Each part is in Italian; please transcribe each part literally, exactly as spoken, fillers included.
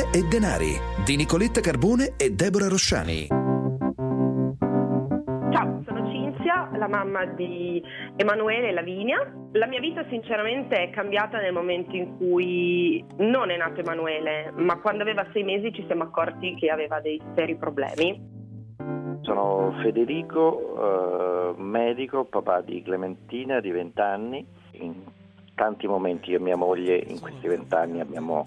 Uomo e denari di Nicoletta Carbone e Deborah Rosciani. Ciao, sono Cinzia, la mamma di Emanuele e Lavinia. La mia vita sinceramente è cambiata nel momento in cui non è nato Emanuele, ma quando aveva sei mesi ci siamo accorti che aveva dei seri problemi. Sono Federico, eh, medico, papà di Clementina di venti anni. In tanti momenti io e mia moglie in questi venti anni abbiamo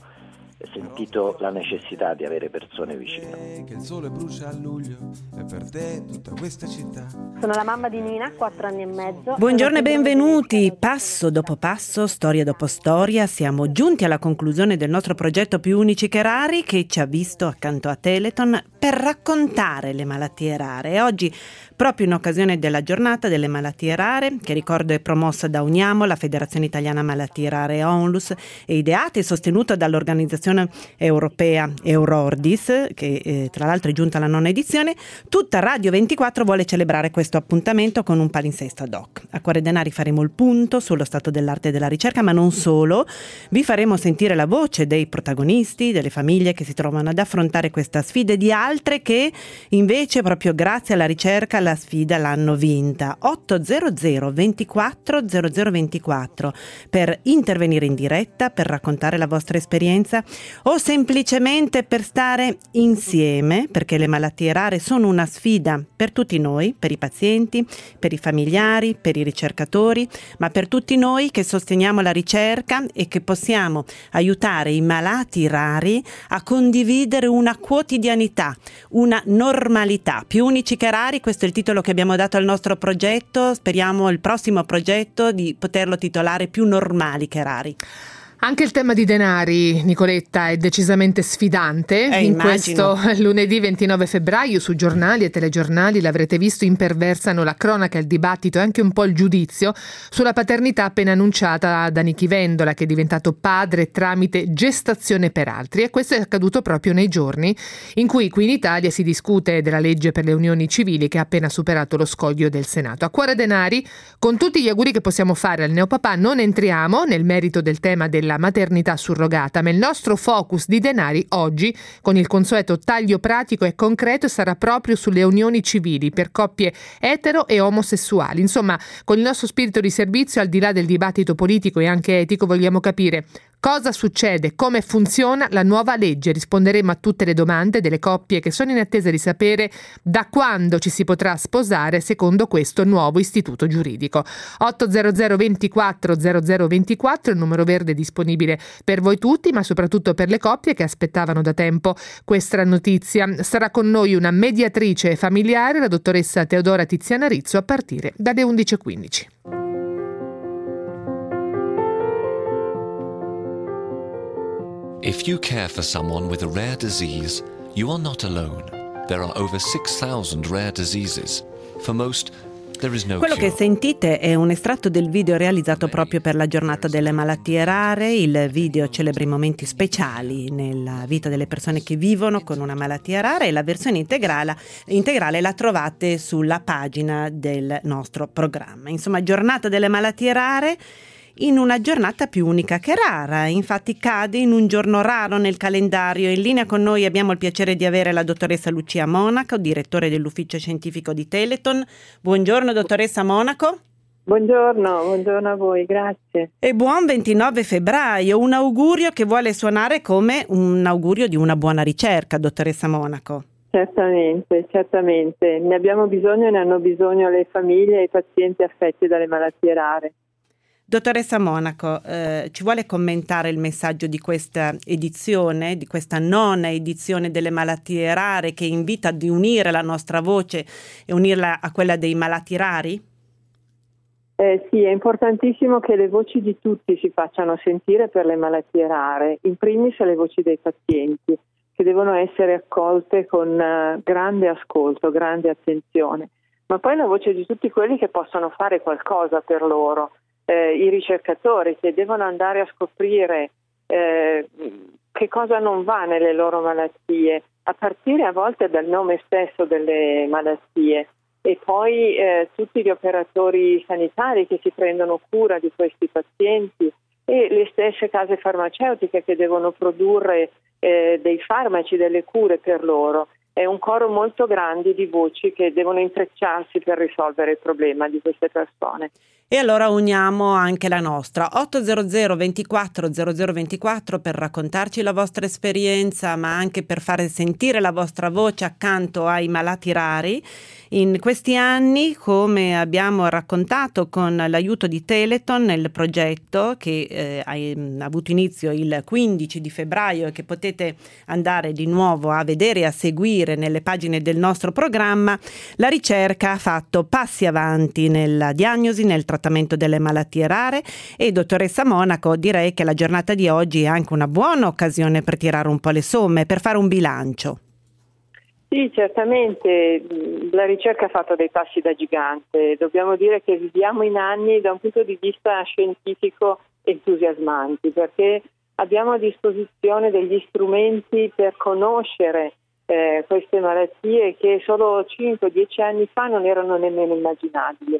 sentito la necessità di avere persone vicine. Che il sole brucia a luglio e per te tutta questa città. Sono la mamma di Nina, quattro anni e mezzo. Buongiorno e benvenuti. Passo dopo passo, storia dopo storia, siamo giunti alla conclusione del nostro progetto Più unici che rari, che ci ha visto accanto a Telethon per raccontare le malattie rare. E oggi, proprio in occasione della giornata delle malattie rare, che ricordo è promossa da Uniamo, la Federazione Italiana Malattie Rare Onlus, e ideata e sostenuta dall'organizzazione europea Eurordis, che eh, tra l'altro è giunta alla nona edizione, tutta Radio ventiquattro vuole celebrare questo appuntamento con un palinsesto ad hoc. A Cuore Denari faremo il punto sullo stato dell'arte e della ricerca, ma non solo. Vi faremo sentire la voce dei protagonisti, delle famiglie che si trovano ad affrontare questa sfida e di altre che invece proprio grazie alla ricerca la sfida l'hanno vinta. ottocento ventiquattro zero zero ventiquattro per intervenire in diretta, per raccontare la vostra esperienza o semplicemente per stare insieme, perché le malattie rare sono una sfida per tutti noi, per i pazienti, per i familiari, per i ricercatori, ma per tutti noi che sosteniamo la ricerca e che possiamo aiutare i malati rari a condividere una quotidianità, una normalità. Più unici che rari, questo è il titolo che abbiamo dato al nostro progetto. Speriamo il prossimo progetto di poterlo titolare Più normali che rari. Anche il tema di denari, Nicoletta, è decisamente sfidante. Eh, in immagino. questo lunedì ventinove febbraio su giornali e telegiornali, l'avrete visto, imperversano la cronaca, il dibattito e anche un po' il giudizio sulla paternità appena annunciata da Nichi Vendola, che è diventato padre tramite gestazione per altri. E questo è accaduto proprio nei giorni in cui qui in Italia si discute della legge per le unioni civili che ha appena superato lo scoglio del Senato. A Cuore Denari, con tutti gli auguri che possiamo fare al neopapà, non entriamo nel merito del tema della la maternità surrogata, ma il nostro focus di denari oggi, con il consueto taglio pratico e concreto, sarà proprio sulle unioni civili per coppie etero e omosessuali. Insomma, con il nostro spirito di servizio, al di là del dibattito politico e anche etico, vogliamo capire cosa succede, come funziona la nuova legge. Risponderemo a tutte le domande delle coppie che sono in attesa di sapere da quando ci si potrà sposare secondo questo nuovo istituto giuridico. ottocento ventiquattro zero zero ventiquattro, il numero verde disponibile per voi tutti, ma soprattutto per le coppie che aspettavano da tempo questa notizia. Sarà con noi una mediatrice familiare, la dottoressa Teodora Tiziana Rizzo, a partire dalle undici e quindici. If you care for someone with a rare disease, you are not alone. There are over six thousand rare diseases. For most, there is no Quello cure. che sentite è un estratto del video realizzato proprio per la giornata delle malattie rare. Il video celebra i momenti speciali nella vita delle persone che vivono con una malattia rara, e la versione integrale, integrale la trovate sulla pagina del nostro programma. Insomma, giornata delle malattie rare in una giornata più unica che rara, infatti cade in un giorno raro nel calendario. In linea con noi abbiamo il piacere di avere la dottoressa Lucia Monaco, direttore dell'ufficio scientifico di Telethon. Buongiorno dottoressa Monaco. Buongiorno, buongiorno a voi, grazie. E buon ventinove febbraio, un augurio che vuole suonare come un augurio di una buona ricerca, dottoressa Monaco. Certamente, certamente, ne abbiamo bisogno e ne hanno bisogno le famiglie e i pazienti affetti dalle malattie rare. Dottoressa Monaco, eh, ci vuole commentare il messaggio di questa edizione, di questa nona edizione delle malattie rare, che invita ad unire la nostra voce e unirla a quella dei malati rari? Eh, sì, è importantissimo che le voci di tutti si facciano sentire per le malattie rare, in primis le voci dei pazienti, che devono essere accolte con uh, grande ascolto, grande attenzione, ma poi la voce di tutti quelli che possono fare qualcosa per loro. Eh, i ricercatori che devono andare a scoprire eh, che cosa non va nelle loro malattie, a partire a volte dal nome stesso delle malattie, e poi eh, tutti gli operatori sanitari che si prendono cura di questi pazienti e le stesse case farmaceutiche che devono produrre eh, dei farmaci, delle cure per loro. È un coro molto grande di voci che devono intrecciarsi per risolvere il problema di queste persone. E allora uniamo anche la nostra otto zero zero ventiquattro zero zero ventiquattro per raccontarci la vostra esperienza, ma anche per fare sentire la vostra voce accanto ai malati rari. In questi anni, come abbiamo raccontato con l'aiuto di Teleton nel progetto che eh, ha avuto inizio il quindici di febbraio e che potete andare di nuovo a vedere e a seguire nelle pagine del nostro programma, la ricerca ha fatto passi avanti nella diagnosi, nel trattamento delle malattie rare e dottoressa Monaco, direi che la giornata di oggi è anche una buona occasione per tirare un po' le somme, per fare un bilancio. Sì, certamente la ricerca ha fatto dei passi da gigante. Dobbiamo dire che viviamo in anni da un punto di vista scientifico entusiasmanti, perché abbiamo a disposizione degli strumenti per conoscere eh, queste malattie che solo cinque dieci anni fa non erano nemmeno immaginabili.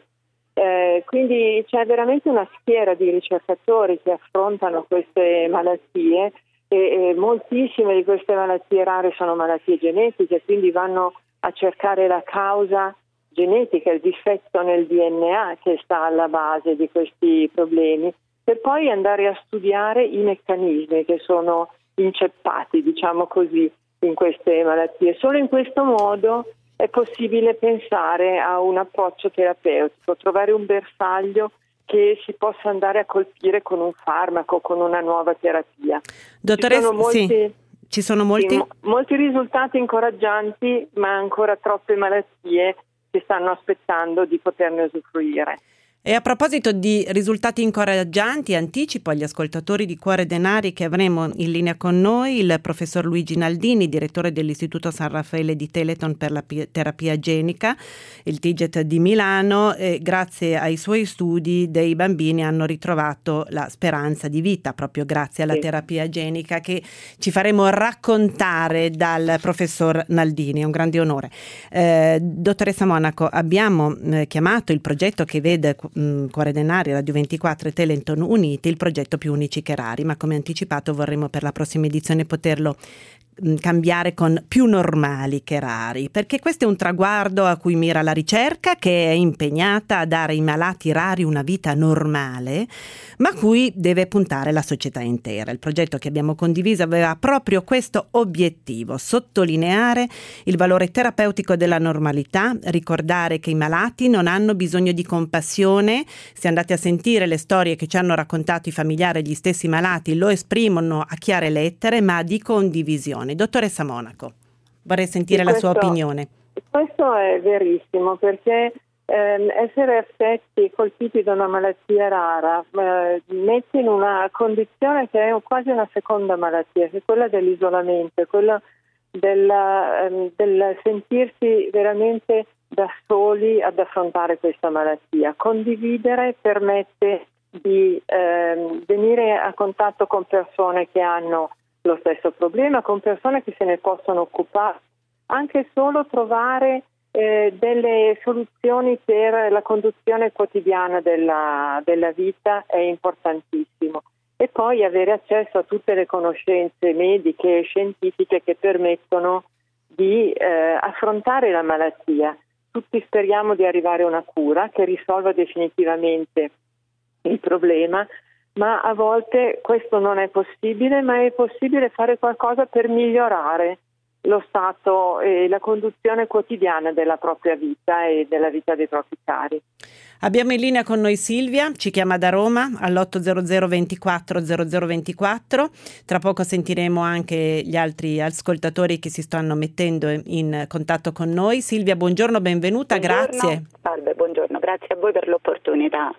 Eh, quindi c'è veramente una schiera di ricercatori che affrontano queste malattie. E, e moltissime di queste malattie rare sono malattie genetiche, quindi vanno a cercare la causa genetica, il difetto nel D N A che sta alla base di questi problemi, per poi andare a studiare i meccanismi che sono inceppati, diciamo così, in queste malattie. Solo in questo modo è possibile pensare a un approccio terapeutico, trovare un bersaglio che si possa andare a colpire con un farmaco, con una nuova terapia. Dottoressa, ci sono molti, sì, ci sono molti? Sì, mo- molti risultati incoraggianti, ma ancora troppe malattie che stanno aspettando di poterne usufruire. E a proposito di risultati incoraggianti, anticipo agli ascoltatori di Cuore Denari che avremo in linea con noi il professor Luigi Naldini, direttore dell'Istituto San Raffaele di Teleton per la pi- terapia genica, il T G E T di Milano, e grazie ai suoi studi dei bambini hanno ritrovato la speranza di vita, proprio grazie alla sì. terapia genica, che ci faremo raccontare dal professor Naldini. È un grande onore. Eh, dottoressa Monaco, abbiamo eh, chiamato il progetto che vede Cuore Denari, Radio ventiquattro e Teleton uniti, il progetto Più unici che rari, ma come anticipato vorremmo per la prossima edizione poterlo cambiare con più normali che rari, perché questo è un traguardo a cui mira la ricerca, che è impegnata a dare ai malati rari una vita normale, ma a cui deve puntare la società intera. Il progetto che abbiamo condiviso aveva proprio questo obiettivo: sottolineare il valore terapeutico della normalità, ricordare che i malati non hanno bisogno di compassione. Se andate a sentire le storie che ci hanno raccontato i familiari, gli stessi malati lo esprimono a chiare lettere, ma di condivisione. Dottoressa Monaco, vorrei sentire questo, la sua opinione. Questo è verissimo, perché ehm, essere affetti, colpiti da una malattia rara, eh, mette in una condizione che è quasi una seconda malattia, che è quella dell'isolamento, quella del, ehm, del sentirsi veramente da soli ad affrontare questa malattia. Condividere permette di ehm, venire a contatto con persone che hanno lo stesso problema, con persone che se ne possono occupare, anche solo trovare eh, delle soluzioni per la conduzione quotidiana della, della vita è importantissimo. E poi avere accesso a tutte le conoscenze mediche e scientifiche che permettono di eh, affrontare la malattia. Tutti speriamo di arrivare a una cura che risolva definitivamente il problema, ma a volte questo non è possibile, ma è possibile fare qualcosa per migliorare lo stato e la conduzione quotidiana della propria vita e della vita dei propri cari. Abbiamo in linea con noi Silvia, ci chiama da Roma all'otto zero zero ventiquattro zero zero ventiquattro. Tra poco sentiremo anche gli altri ascoltatori che si stanno mettendo in contatto con noi. Silvia, buongiorno, benvenuta, buongiorno. Grazie. Salve, buongiorno, grazie a voi per l'opportunità.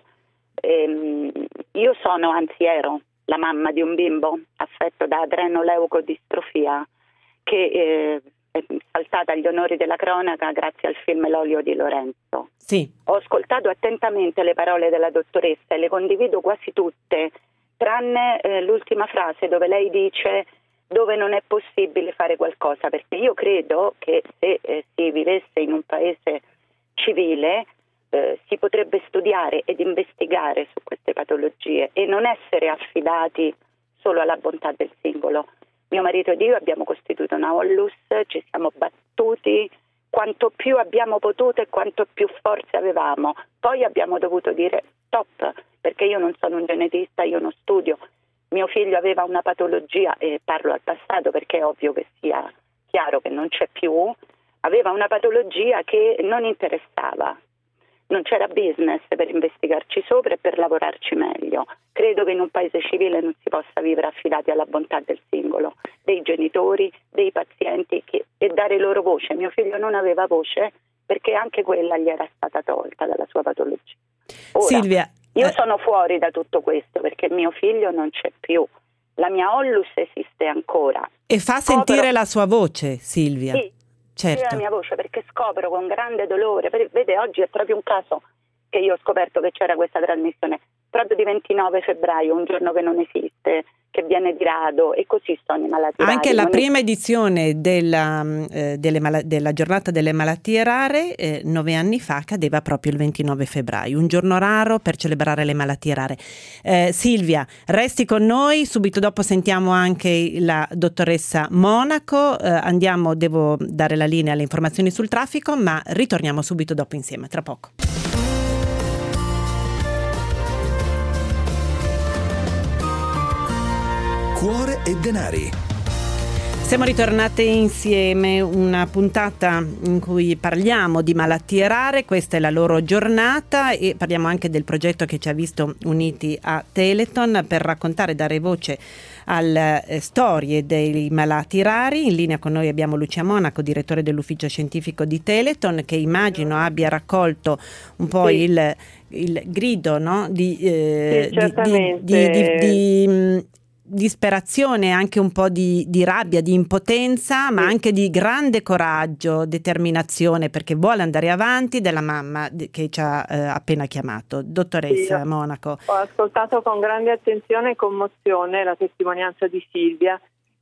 Ehm, io sono, anzi ero, la mamma di un bimbo affetto da adrenoleucodistrofia che eh, è saltata agli onori della cronaca grazie al film L'olio di Lorenzo. Sì. Ho ascoltato attentamente le parole della dottoressa e le condivido quasi tutte, tranne eh, l'ultima frase dove lei dice dove non è possibile fare qualcosa, perché io credo che se eh, si vivesse in un paese civile eh, si potrebbe studiare ed investigare su queste patologie e non essere affidati solo alla bontà del singolo. Mio marito ed io abbiamo costituito una Onlus, ci siamo battuti quanto più abbiamo potuto e quanto più forze avevamo. Poi abbiamo dovuto dire stop, perché io non sono un genetista, io non studio. Mio figlio aveva una patologia, e parlo al passato perché è ovvio che sia chiaro che non c'è più, aveva una patologia che non interessava. Non c'era business per investigarci sopra e per lavorarci meglio. Credo che in un paese civile non si possa vivere affidati alla bontà del singolo, dei genitori, dei pazienti che, e dare loro voce. Mio figlio non aveva voce perché anche quella gli era stata tolta dalla sua patologia. Ora, Silvia, io eh... sono fuori da tutto questo perché mio figlio non c'è più. La mia Onlus esiste ancora. E fa sentire Scopro... la sua voce, Silvia. Sì. Certo. La mia voce, perché scopro con grande dolore. Vede, oggi è proprio un caso che io ho scoperto che c'era questa trasmissione proprio di ventinove febbraio, un giorno che non esiste, che viene di rado, e così sono i malati rari. Anche la non prima es- edizione della, eh, delle mal- della giornata delle malattie rare eh, nove anni fa cadeva proprio il ventinove febbraio, un giorno raro per celebrare le malattie rare. Eh, Silvia, resti con noi, subito dopo sentiamo anche la dottoressa Monaco, eh, andiamo, devo dare la linea alle informazioni sul traffico, ma ritorniamo subito dopo insieme, tra poco. Cuore e denari. Siamo ritornate insieme, una puntata in cui parliamo di malattie rare, questa è la loro giornata e parliamo anche del progetto che ci ha visto uniti a Teleton per raccontare e dare voce alle eh, storie dei malati rari. In linea con noi abbiamo Lucia Monaco, direttore dell'ufficio scientifico di Teleton, che immagino abbia raccolto un po' sì. il, il grido, no? di, eh, sì, di, di, di, di, di mh, disperazione, anche un po' di, di rabbia, di impotenza, ma sì. anche di grande coraggio, determinazione, perché vuole andare avanti, della mamma che ci ha eh, appena chiamato. Dottoressa sì, Monaco. Ho ascoltato con grande attenzione e commozione la testimonianza di Silvia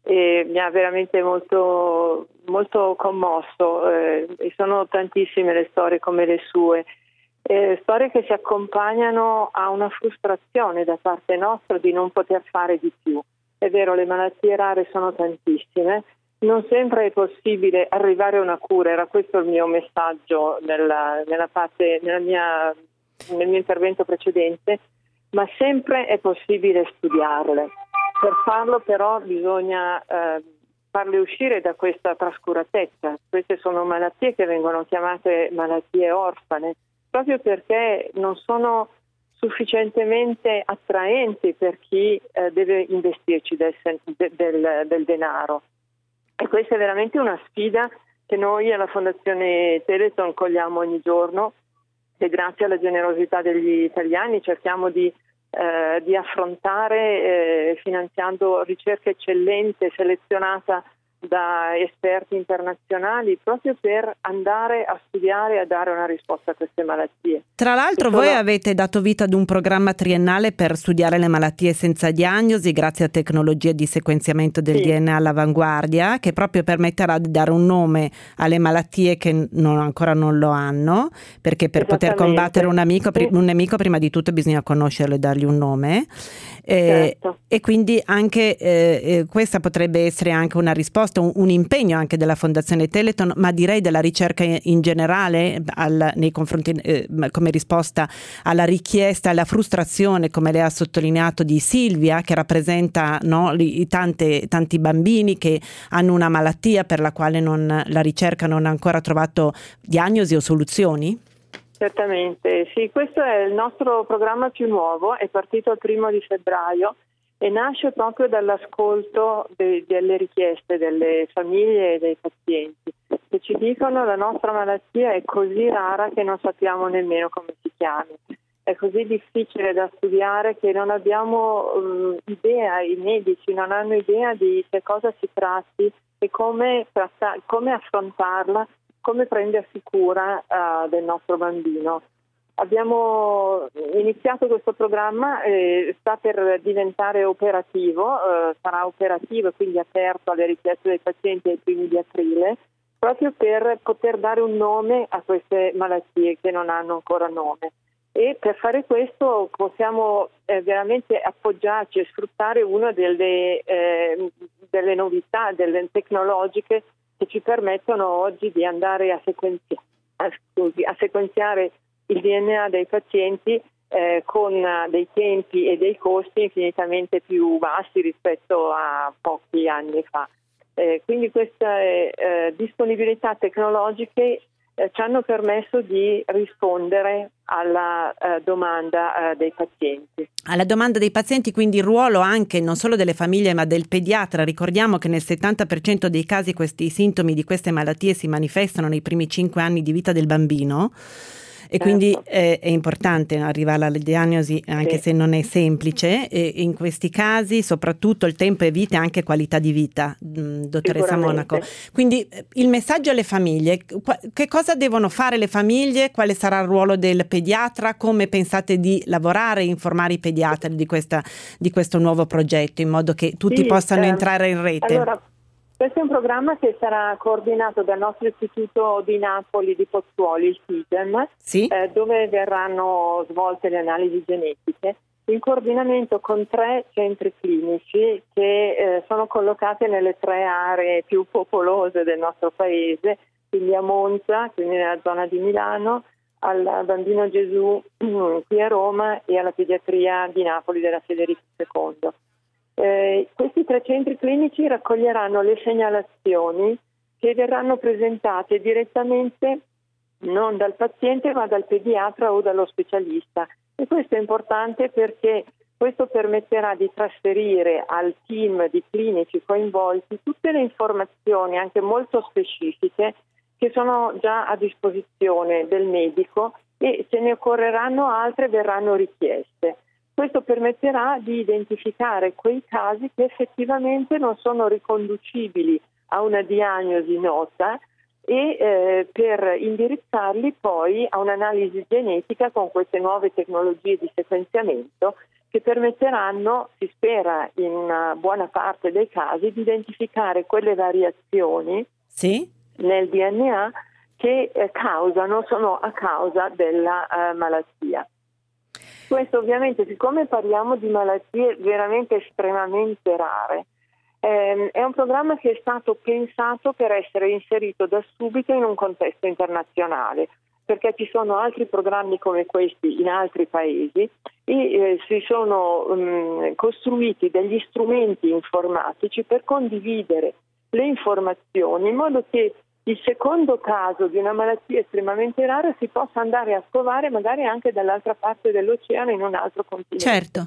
e mi ha veramente molto, molto commosso, eh, e sono tantissime le storie come le sue. Eh, storie che si accompagnano a una frustrazione da parte nostra di non poter fare di più. È vero, le malattie rare sono tantissime, non sempre è possibile arrivare a una cura, era questo il mio messaggio nella, nella parte, nella mia, nel mio intervento precedente, ma sempre è possibile studiarle. Per farlo però bisogna eh, farle uscire da questa trascuratezza. Queste sono malattie che vengono chiamate malattie orfane, proprio perché non sono sufficientemente attraenti per chi eh, deve investirci del, del, del denaro. E questa è veramente una sfida che noi alla Fondazione Teleton cogliamo ogni giorno e grazie alla generosità degli italiani cerchiamo di, eh, di affrontare eh, finanziando ricerca eccellente selezionata da esperti internazionali proprio per andare a studiare e a dare una risposta a queste malattie. Tra l'altro sono... voi avete dato vita ad un programma triennale per studiare le malattie senza diagnosi grazie a tecnologie di sequenziamento del sì. D N A all'avanguardia, che proprio permetterà di dare un nome alle malattie che non, ancora non lo hanno, perché per poter combattere un, amico, sì. un nemico prima di tutto bisogna conoscerlo e dargli un nome. Eh, certo. E quindi anche eh, questa potrebbe essere anche una risposta, un, un impegno anche della Fondazione Teleton, ma direi della ricerca in generale al, nei confronti eh, come risposta alla richiesta, alla frustrazione, come lei ha sottolineato, di Silvia, che rappresenta no, i tante, tanti bambini che hanno una malattia per la quale non, la ricerca non ha ancora trovato diagnosi o soluzioni? Certamente, sì, questo è il nostro programma più nuovo, è partito il primo di febbraio e nasce proprio dall'ascolto de- delle richieste delle famiglie e dei pazienti che ci dicono la nostra malattia è così rara che non sappiamo nemmeno come si chiami, è così difficile da studiare che non abbiamo um, idea, i medici non hanno idea di che cosa si tratti e come, tratta- come affrontarla, come prendersi cura uh, del nostro bambino. Abbiamo iniziato questo programma, eh, sta per diventare operativo, eh, sarà operativo e quindi aperto alle richieste dei pazienti ai primi di aprile proprio per poter dare un nome a queste malattie che non hanno ancora nome. E per fare questo possiamo eh, veramente appoggiarci e sfruttare una delle, eh, delle novità delle tecnologiche che ci permettono oggi di andare a, sequenzi- a, scusi, a sequenziare il D N A dei pazienti eh, con dei tempi e dei costi infinitamente più bassi rispetto a pochi anni fa. Eh, quindi queste eh, disponibilità tecnologiche Eh, ci hanno permesso di rispondere alla eh, domanda eh, dei pazienti. Alla domanda dei pazienti, quindi il ruolo anche non solo delle famiglie ma del pediatra. Ricordiamo che nel settanta per cento dei casi questi sintomi di queste malattie si manifestano nei primi cinque anni di vita del bambino. E quindi è, è importante arrivare alla diagnosi anche sì. se non è semplice, e in questi casi soprattutto il tempo è vita e anche qualità di vita, dottoressa Monaco. Quindi il messaggio alle famiglie: che cosa devono fare le famiglie, quale sarà il ruolo del pediatra, come pensate di lavorare e informare i pediatri di, questa, di questo nuovo progetto in modo che tutti sì, possano eh, entrare in rete? Allora, questo è un programma che sarà coordinato dal nostro istituto di Napoli di Pozzuoli, il SIGEM, sì? eh, dove verranno svolte le analisi genetiche, in coordinamento con tre centri clinici che eh, sono collocati nelle tre aree più popolose del nostro paese, quindi a Monza, quindi nella zona di Milano, al Bambino Gesù qui a Roma e alla pediatria di Napoli della Federico secondo. Eh, questi tre centri clinici raccoglieranno le segnalazioni che verranno presentate direttamente non dal paziente ma dal pediatra o dallo specialista, e questo è importante perché questo permetterà di trasferire al team di clinici coinvolti tutte le informazioni anche molto specifiche che sono già a disposizione del medico, e se ne occorreranno altre verranno richieste. Questo permetterà di identificare quei casi che effettivamente non sono riconducibili a una diagnosi nota e eh, per indirizzarli poi a un'analisi genetica con queste nuove tecnologie di sequenziamento che permetteranno, si spera in una buona parte dei casi, di identificare quelle variazioni sì? nel D N A che eh, causano, sono a causa della eh, malattia. Questo ovviamente, siccome parliamo di malattie veramente estremamente rare, ehm, è un programma che è stato pensato per essere inserito da subito in un contesto internazionale, perché ci sono altri programmi come questi in altri paesi e eh, si sono um, costruiti degli strumenti informatici per condividere le informazioni in modo che il secondo caso di una malattia estremamente rara si possa andare a scovare magari anche dall'altra parte dell'oceano in un altro continente. Certo.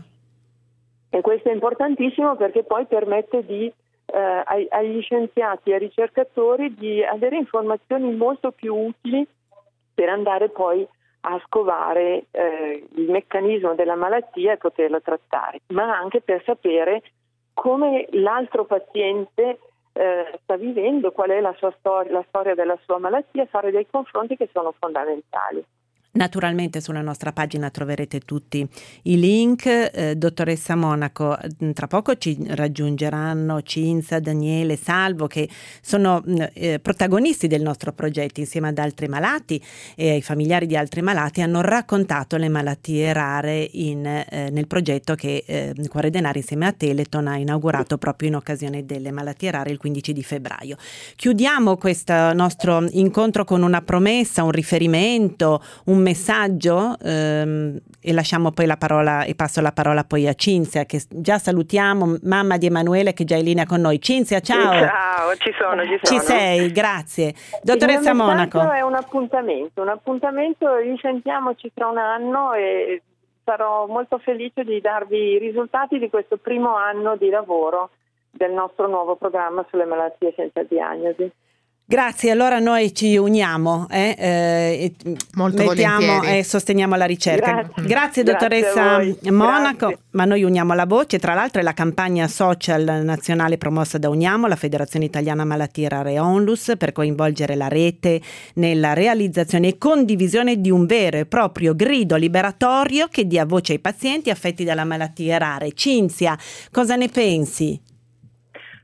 E questo è importantissimo perché poi permette di, eh, ai, agli scienziati e ai ricercatori di avere informazioni molto più utili per andare poi a scovare eh, il meccanismo della malattia e poterla trattare, ma anche per sapere come l'altro paziente Eh, sta vivendo, qual è la sua storia, la storia della sua malattia, fare dei confronti che sono fondamentali. Naturalmente sulla nostra pagina troverete tutti i link. Eh, dottoressa Monaco, tra poco ci raggiungeranno Cinzia, Daniele, Salvo, che sono eh, protagonisti del nostro progetto insieme ad altri malati e ai familiari di altri malati. Hanno raccontato le malattie rare in, eh, nel progetto che eh, Cuore Denari insieme a Teleton ha inaugurato proprio in occasione delle malattie rare il quindici di febbraio. Chiudiamo questo nostro incontro con una promessa, un riferimento, un messaggio ehm, e lasciamo poi la parola e passo la parola poi a Cinzia, che già salutiamo, mamma di Emanuele che è già in linea con noi. Cinzia, ciao. Ciao, ci sono, ci sono. Ci sei, grazie. Dottoressa Il mio Monaco. è un appuntamento, un appuntamento, risentiamoci tra un anno e sarò molto felice di darvi i risultati di questo primo anno di lavoro del nostro nuovo programma sulle malattie senza diagnosi. Grazie, allora noi ci uniamo eh, eh, Molto mettiamo e sosteniamo la ricerca. Grazie, Grazie dottoressa Grazie Monaco, Grazie. ma noi uniamo la voce, tra l'altro è la campagna social nazionale promossa da Uniamo, la Federazione Italiana Malattie Rare Onlus, per coinvolgere la rete nella realizzazione e condivisione di un vero e proprio grido liberatorio che dia voce ai pazienti affetti da malattie rare. Cinzia, cosa ne pensi?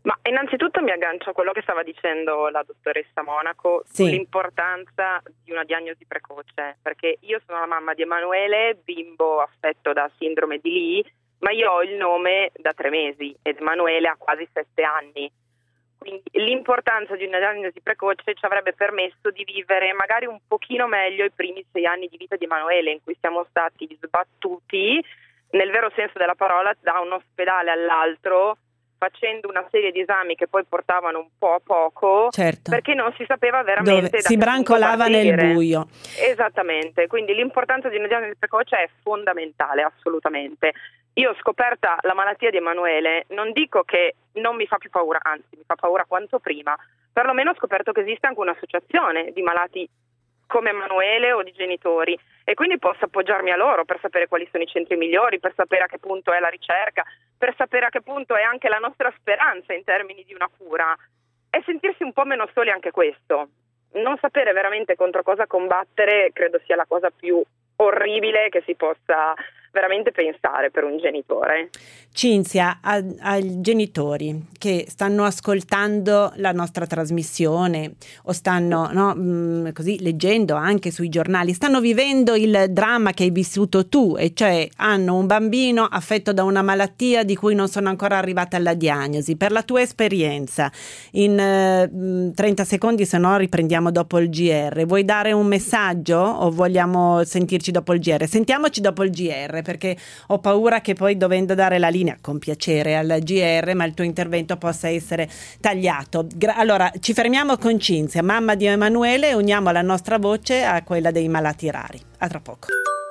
Ma innanzitutto mi aggancio a quello che stava dicendo la dottoressa Monaco sì. sull'importanza di una diagnosi precoce, perché io sono la mamma di Emanuele, bimbo affetto da sindrome di Lee, ma io ho il nome da tre mesi ed Emanuele ha quasi sette anni. Quindi l'importanza di una diagnosi precoce ci avrebbe permesso di vivere magari un pochino meglio i primi sei anni di vita di Emanuele, in cui siamo stati sbattuti, nel vero senso della parola, da un ospedale all'altro, facendo una serie di esami che poi portavano un po' a poco, certo. perché non si sapeva veramente Dove da si che brancolava punto partire. nel buio. Esattamente, quindi l'importanza di una diagnosi precoce è fondamentale, assolutamente. Io ho scoperta la malattia di Emanuele, non dico che non mi fa più paura, anzi mi fa paura quanto prima, perlomeno ho scoperto che esiste anche un'associazione di malati come Emanuele o di genitori, e quindi posso appoggiarmi a loro per sapere quali sono i centri migliori, per sapere a che punto è la ricerca, per sapere a che punto è anche la nostra speranza in termini di una cura, e sentirsi un po' meno soli anche questo. Non sapere veramente contro cosa combattere credo sia la cosa più orribile che si possa veramente pensare per un genitore. Cinzia, a, ai genitori che stanno ascoltando la nostra trasmissione o stanno no, mh, così leggendo anche sui giornali, stanno vivendo il dramma che hai vissuto tu, e cioè hanno un bambino affetto da una malattia di cui non sono ancora arrivate alla diagnosi. Per la tua esperienza, in eh, trenta secondi, se no riprendiamo dopo il G R, vuoi dare un messaggio o vogliamo sentirci dopo il G R? Sentiamoci dopo il G R, perché ho paura che poi, dovendo dare la linea con piacere al G R, ma il tuo intervento possa essere tagliato. Gra- allora ci fermiamo con Cinzia, mamma di Emanuele, e uniamo la nostra voce a quella dei malati rari. A tra poco.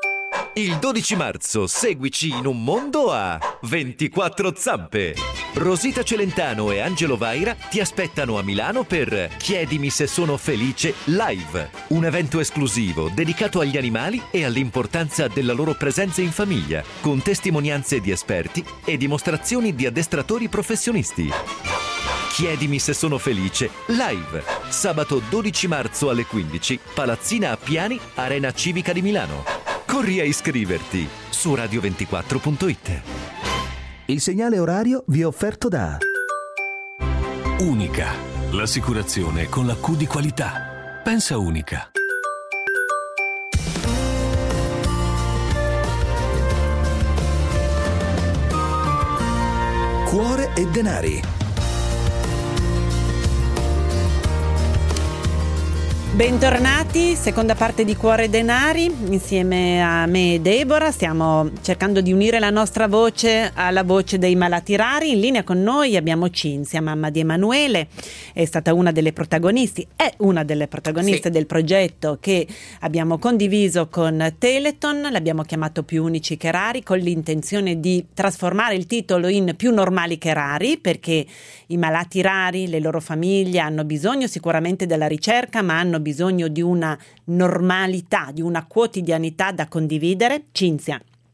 Il dodici marzo seguici in un mondo a ventiquattro zampe. Rosita Celentano e Angelo Vaira ti aspettano a Milano per Chiedimi se sono felice live, un evento esclusivo dedicato agli animali e all'importanza della loro presenza in famiglia, con testimonianze di esperti e dimostrazioni di addestratori professionisti. Chiedimi se sono felice live, sabato dodici marzo alle quindici, Palazzina Appiani, Arena Civica di Milano. Corri a iscriverti su radio ventiquattro punto it. Il segnale orario vi è offerto da Unica, l'assicurazione con la Q di qualità. Pensa Unica. Cuore e denari. Bentornati, seconda parte di Cuore e Denari, insieme a me e Deborah stiamo cercando di unire la nostra voce alla voce dei malati rari. In linea con noi abbiamo Cinzia, mamma di Emanuele, è stata una delle protagonisti, è una delle protagoniste sì. del progetto che abbiamo condiviso con Teleton, l'abbiamo chiamato Più unici che rari, con l'intenzione di trasformare il titolo in Più normali che rari, perché i malati rari, le loro famiglie hanno bisogno sicuramente della ricerca, ma hanno bisogno di una normalità, di una quotidianità da condividere. Cinzia,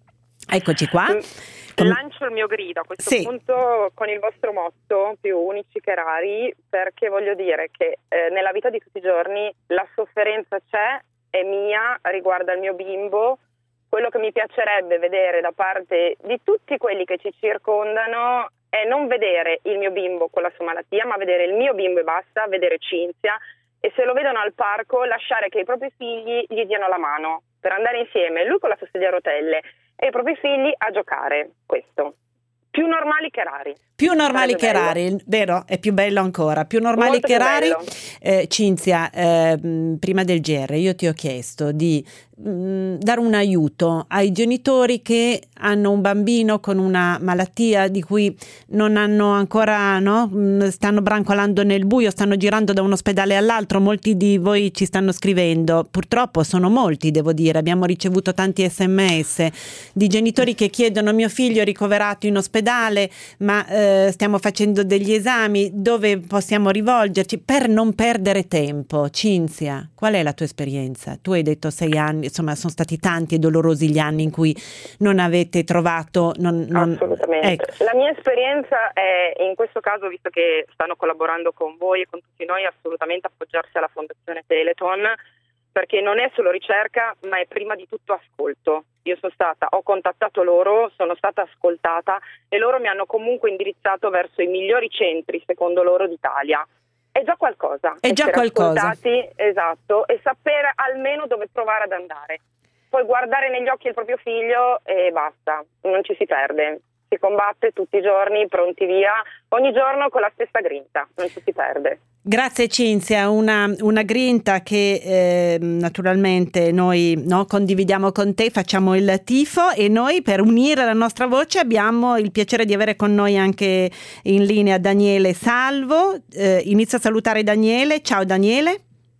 eccoci qua. Com- Lancio il mio grido a questo sì. punto con il vostro motto, più unici che rari, perché voglio dire che eh, nella vita di tutti i giorni la sofferenza c'è, è mia, riguarda il mio bimbo. Quello che mi piacerebbe vedere da parte di tutti quelli che ci circondano è non vedere il mio bimbo con la sua malattia, ma vedere il mio bimbo e basta, vedere Cinzia, e se lo vedono al parco lasciare che i propri figli gli diano la mano per andare insieme, lui con la sua sedia a rotelle e i propri figli a giocare. Questo. Più normali che rari. Più normali che bello. rari, vero? È più bello ancora. Più normali Molto che rari. Eh, Cinzia, eh, prima del G R io ti ho chiesto di mh, dare un aiuto ai genitori che hanno un bambino con una malattia di cui non hanno ancora, no? Stanno brancolando nel buio, stanno girando da un ospedale all'altro. Molti di voi ci stanno scrivendo, purtroppo sono molti, devo dire, abbiamo ricevuto tanti sms di genitori che chiedono: mio figlio è ricoverato in ospedale, ma eh, stiamo facendo degli esami, dove possiamo rivolgerci per non perdere tempo? Cinzia, qual è la tua esperienza? Tu hai detto sei anni, insomma sono stati tanti e dolorosi gli anni in cui non avete trovato non, non... Assolutamente. Ecco. La mia esperienza è, in questo caso, visto che stanno collaborando con voi e con tutti noi, assolutamente appoggiarsi alla Fondazione Teleton, perché non è solo ricerca, ma è prima di tutto ascolto. Io sono stata, ho contattato loro, sono stata ascoltata e loro mi hanno comunque indirizzato verso i migliori centri, secondo loro, d'Italia. È già qualcosa. È già qualcosa. Ascoltati, esatto, e sapere almeno dove provare ad andare. Poi guardare negli occhi il proprio figlio e basta, non ci si perde. Si combatte tutti i giorni, pronti via, ogni giorno con la stessa grinta, non ci si perde. Grazie Cinzia, una, una grinta che eh, naturalmente noi no, condividiamo con te, facciamo il tifo, e noi per unire la nostra voce abbiamo il piacere di avere con noi anche in linea Daniele Salvo. Eh, inizio a salutare Daniele. Ciao Daniele.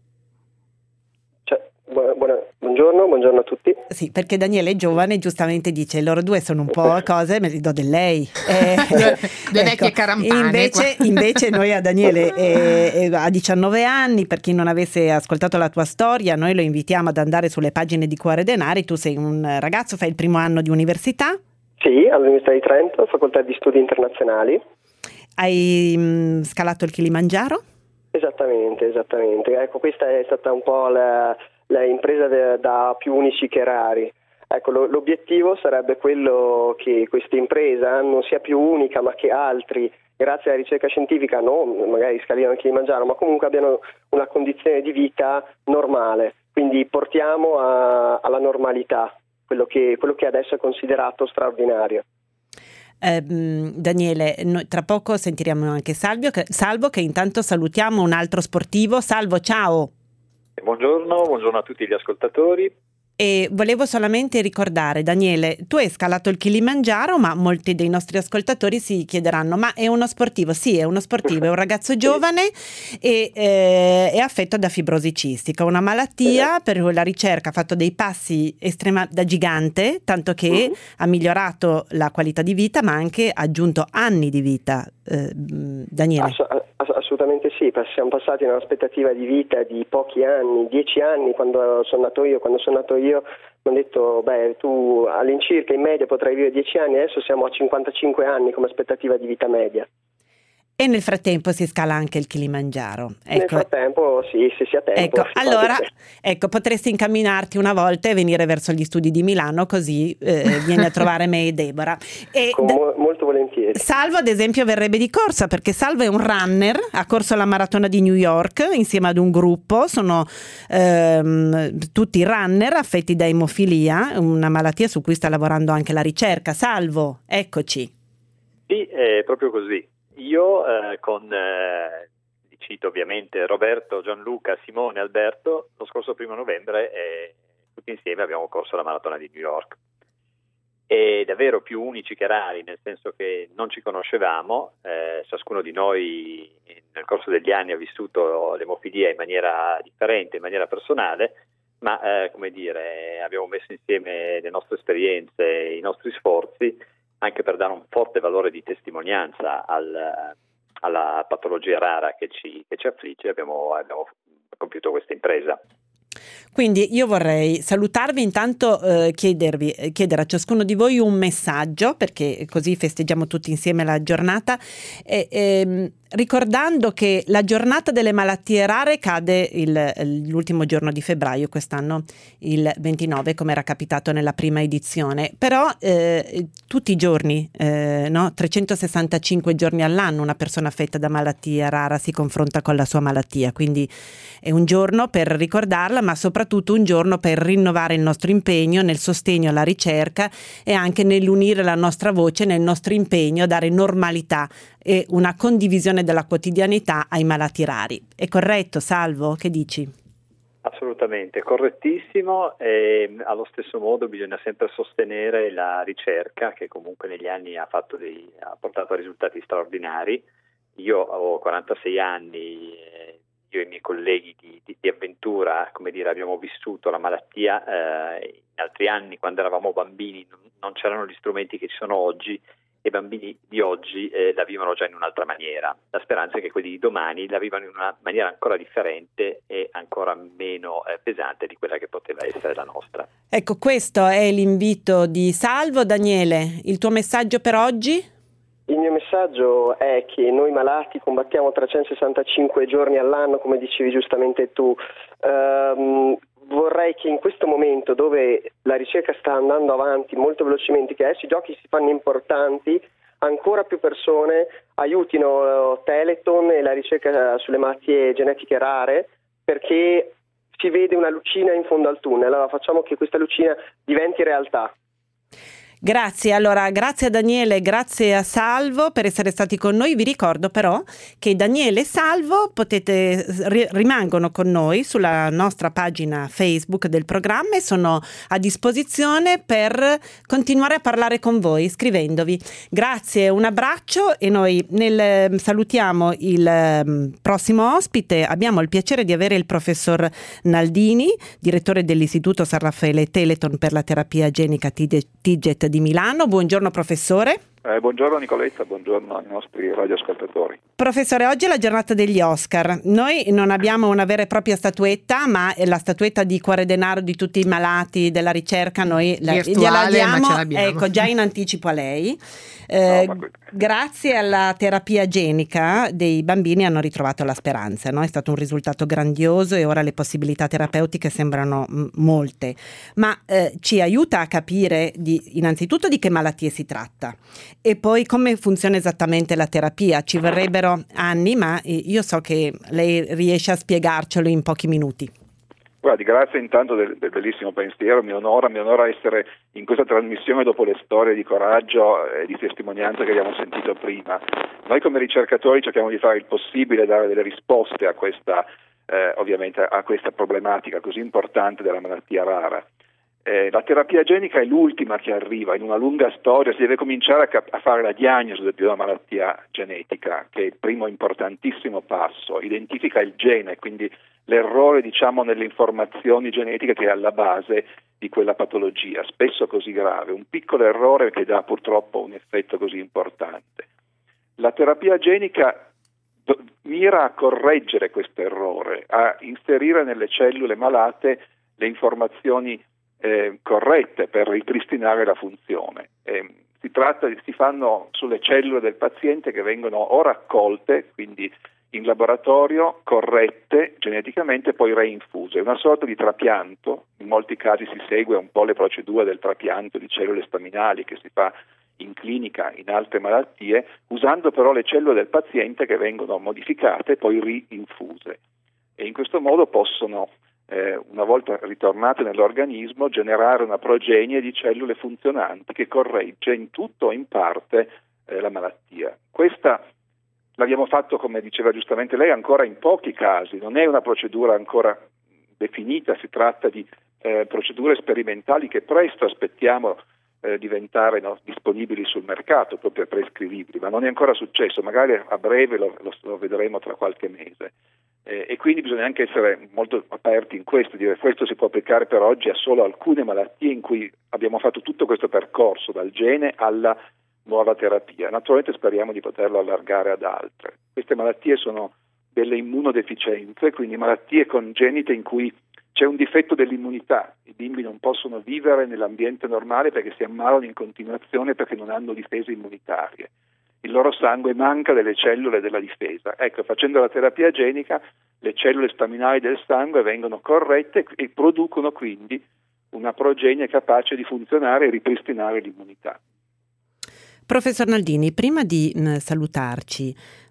Buona, buona, buongiorno, buongiorno a tutti. Sì, perché Daniele è giovane, giustamente dice loro due sono un po' cose, me li do del lei. Eh, due vecchie carampane. Invece, invece noi a Daniele eh, ha diciannove anni, per chi non avesse ascoltato la tua storia, noi lo invitiamo ad andare sulle pagine di Cuore Denari. Tu sei un ragazzo, fai il primo anno di università? Sì, all'Università di Trento, Facoltà di Studi Internazionali. Hai mh, scalato il Kilimangiaro? Esattamente, esattamente. Ecco, questa è stata un po' la... la impresa de, da più unici che rari. Ecco, lo, l'obiettivo sarebbe quello che questa impresa non sia più unica, ma che altri, grazie alla ricerca scientifica, non magari scalino il Kilimangiaro, ma comunque abbiano una condizione di vita normale. Quindi portiamo a, alla normalità quello che, quello che adesso è considerato straordinario. Eh, Daniele, noi tra poco sentiremo anche Salvio, che, Salvo, che intanto salutiamo, un altro sportivo. Salvo, ciao. Buongiorno, buongiorno a tutti gli ascoltatori. E volevo solamente ricordare, Daniele, tu hai scalato il Kilimangiaro, ma molti dei nostri ascoltatori si chiederanno: ma è uno sportivo? Sì, è uno sportivo, è un ragazzo giovane e eh, è affetto da fibrosi cistica, una malattia per cui la ricerca ha fatto dei passi estrema da gigante, tanto che uh-huh. ha migliorato la qualità di vita, ma anche ha aggiunto anni di vita. Eh, Daniele. Ass- ass- assolutamente sì, siamo passati da un'aspettativa di vita di pochi anni, dieci anni quando sono nato io, quando sono nato io mi hanno detto beh tu all'incirca in media potrai vivere dieci anni, adesso siamo a cinquantacinque anni come aspettativa di vita media. E nel frattempo si scala anche il Kilimangiaro. Ecco. Nel frattempo sì, se si ha tempo. Ecco, allora ecco, potresti incamminarti una volta e venire verso gli studi di Milano, così eh, vieni a trovare me e Deborah. E Con mo- molto volentieri. Salvo ad esempio verrebbe di corsa, perché Salvo è un runner, ha corso la maratona di New York insieme ad un gruppo, sono ehm, tutti runner affetti da emofilia, una malattia su cui sta lavorando anche la ricerca. Salvo, eccoci. Sì, è proprio così. Io eh, con, eh, cito ovviamente Roberto, Gianluca, Simone, Alberto, lo scorso primo novembre eh, tutti insieme abbiamo corso la maratona di New York. E davvero più unici che rari, nel senso che non ci conoscevamo, eh, ciascuno di noi nel corso degli anni ha vissuto l'emofilia in maniera differente, in maniera personale, ma eh, come dire, abbiamo messo insieme le nostre esperienze, i nostri sforzi, anche per dare un forte valore di testimonianza al, alla patologia rara che ci, che ci affligge. Abbiamo, abbiamo compiuto questa impresa. Quindi io vorrei salutarvi, intanto eh, chiedervi, chiedere a ciascuno di voi un messaggio, perché così festeggiamo tutti insieme la giornata, e, e, ricordando che la giornata delle malattie rare cade il, l'ultimo giorno di febbraio, quest'anno il ventinove, come era capitato nella prima edizione, però eh, tutti i giorni, eh, no? trecentosessantacinque giorni all'anno una persona affetta da malattia rara si confronta con la sua malattia, quindi è un giorno per ricordarla, ma soprattutto un giorno per rinnovare il nostro impegno nel sostegno alla ricerca e anche nell'unire la nostra voce nel nostro impegno a dare normalità e una condivisione della quotidianità ai malati rari. È corretto, Salvo? Che dici? Assolutamente, correttissimo, e allo stesso modo bisogna sempre sostenere la ricerca che comunque negli anni ha, fatto dei, ha portato a risultati straordinari. Io ho quarantasei anni, eh, io e i miei colleghi di, di, di avventura, come dire, abbiamo vissuto la malattia eh, in altri anni quando eravamo bambini, non, non c'erano gli strumenti che ci sono oggi e i bambini di oggi eh, la vivono già in un'altra maniera. La speranza è che quelli di domani la vivano in una maniera ancora differente e ancora meno eh, pesante di quella che poteva essere la nostra. Ecco, questo è l'invito di Salvo. Daniele, il tuo messaggio per oggi? Il mio messaggio è che noi malati combattiamo trecentosessantacinque giorni all'anno, come dicevi giustamente tu. Um, vorrei che in questo momento dove la ricerca sta andando avanti molto velocemente, che adesso i giochi si fanno importanti, ancora più persone aiutino Teleton e la ricerca sulle malattie genetiche rare, perché si vede una lucina in fondo al tunnel. Allora facciamo che questa lucina diventi realtà. Grazie, allora grazie a Daniele, grazie a Salvo per essere stati con noi. Vi ricordo però che Daniele e Salvo potete, ri, rimangono con noi sulla nostra pagina Facebook del programma e sono a disposizione per continuare a parlare con voi scrivendovi. Grazie, un abbraccio e noi nel, salutiamo il um, prossimo ospite. Abbiamo il piacere di avere il professor Naldini, direttore dell'Istituto San Raffaele Teleton per la terapia genica TIGET di Milano. Buongiorno professore. Eh, buongiorno Nicoletta, buongiorno ai nostri radioascoltatori. Professore, oggi è la giornata degli Oscar. Noi non abbiamo una vera e propria statuetta, ma è la statuetta di cuore denaro di tutti i malati della ricerca. Noi la, gliela diamo, ecco, già in anticipo a lei. Eh, no, grazie alla terapia genica dei bambini hanno ritrovato la speranza, no? È stato un risultato grandioso e ora le possibilità terapeutiche sembrano m- molte, ma eh, ci aiuta a capire di, innanzitutto di che malattie si tratta e poi come funziona esattamente la terapia. Ci vorrebbero anni, ma io so che lei riesce a spiegarcelo in pochi minuti. Guardi, grazie intanto del, del bellissimo pensiero, mi onora, mi onora essere in questa trasmissione dopo le storie di coraggio e di testimonianza che abbiamo sentito prima. Noi come ricercatori cerchiamo di fare il possibile, dare delle risposte a questa, eh, ovviamente a questa problematica così importante della malattia rara. Eh, la terapia genica è l'ultima che arriva in una lunga storia. Si deve cominciare a, cap- a fare la diagnosi di una malattia genetica, che è il primo importantissimo passo, identifica il gene, quindi l'errore diciamo nelle informazioni genetiche che è alla base di quella patologia, spesso così grave, un piccolo errore che dà purtroppo un effetto così importante. La terapia genica do- mira a correggere questo errore, a inserire nelle cellule malate le informazioni Eh, corrette per ripristinare la funzione. Eh, si tratta di, si fanno sulle cellule del paziente che vengono o raccolte, quindi in laboratorio, corrette geneticamente, poi reinfuse. È una sorta di trapianto, in molti casi si segue un po' le procedure del trapianto di cellule staminali che si fa in clinica in altre malattie, usando però le cellule del paziente che vengono modificate e poi reinfuse. E in questo modo possono Eh, una volta ritornate nell'organismo, generare una progenie di cellule funzionanti che corregge in tutto o in parte eh, la malattia. Questa l'abbiamo fatto, come diceva giustamente lei, ancora in pochi casi, non è una procedura ancora definita, si tratta di eh, procedure sperimentali che presto aspettiamo eh, diventare no, disponibili sul mercato, proprio prescrivibili, ma non è ancora successo, magari a breve lo, lo, lo vedremo tra qualche mese. Eh, e quindi bisogna anche essere molto aperti in questo, dire questo si può applicare per oggi a solo alcune malattie in cui abbiamo fatto tutto questo percorso dal gene alla nuova terapia. Naturalmente speriamo di poterlo allargare ad altre. Queste malattie sono delle immunodeficienze, quindi malattie congenite in cui c'è un difetto dell'immunità. I bimbi non possono vivere nell'ambiente normale perché si ammalano in continuazione perché non hanno difese immunitarie. Il loro sangue manca delle cellule della difesa. Ecco, facendo la terapia genica, le cellule staminali del sangue vengono corrette e producono quindi una progenie capace di funzionare e ripristinare l'immunità. Professor Naldini, prima di mh, salutarci,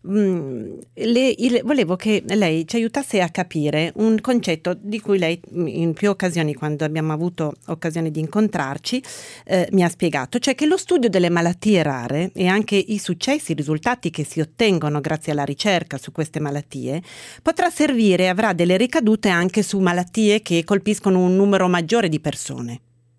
mh, le, il, volevo che lei ci aiutasse a capire un concetto di cui lei in più occasioni, quando abbiamo avuto occasione di incontrarci, eh, mi ha spiegato, cioè che lo studio delle malattie rare e anche i successi, i risultati che si ottengono grazie alla ricerca su queste malattie potrà servire e avrà delle ricadute anche su malattie che colpiscono un numero maggiore di persone.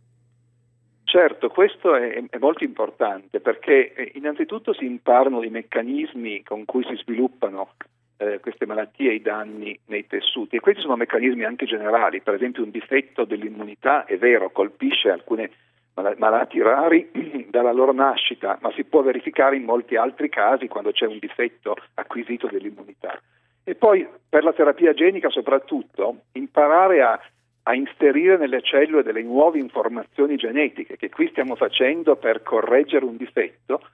Certo, questo è, è molto importante perché eh, innanzitutto si imparano i meccanismi con cui si sviluppano eh, queste malattie e i danni nei tessuti, e questi sono meccanismi anche generali. Per esempio un difetto dell'immunità, è vero, colpisce alcune mal- malati rari dalla loro nascita, ma si può verificare in molti altri casi quando c'è un difetto acquisito dell'immunità. E poi per la terapia genica soprattutto imparare a a inserire nelle cellule delle nuove informazioni genetiche che qui stiamo facendo per correggere un difetto,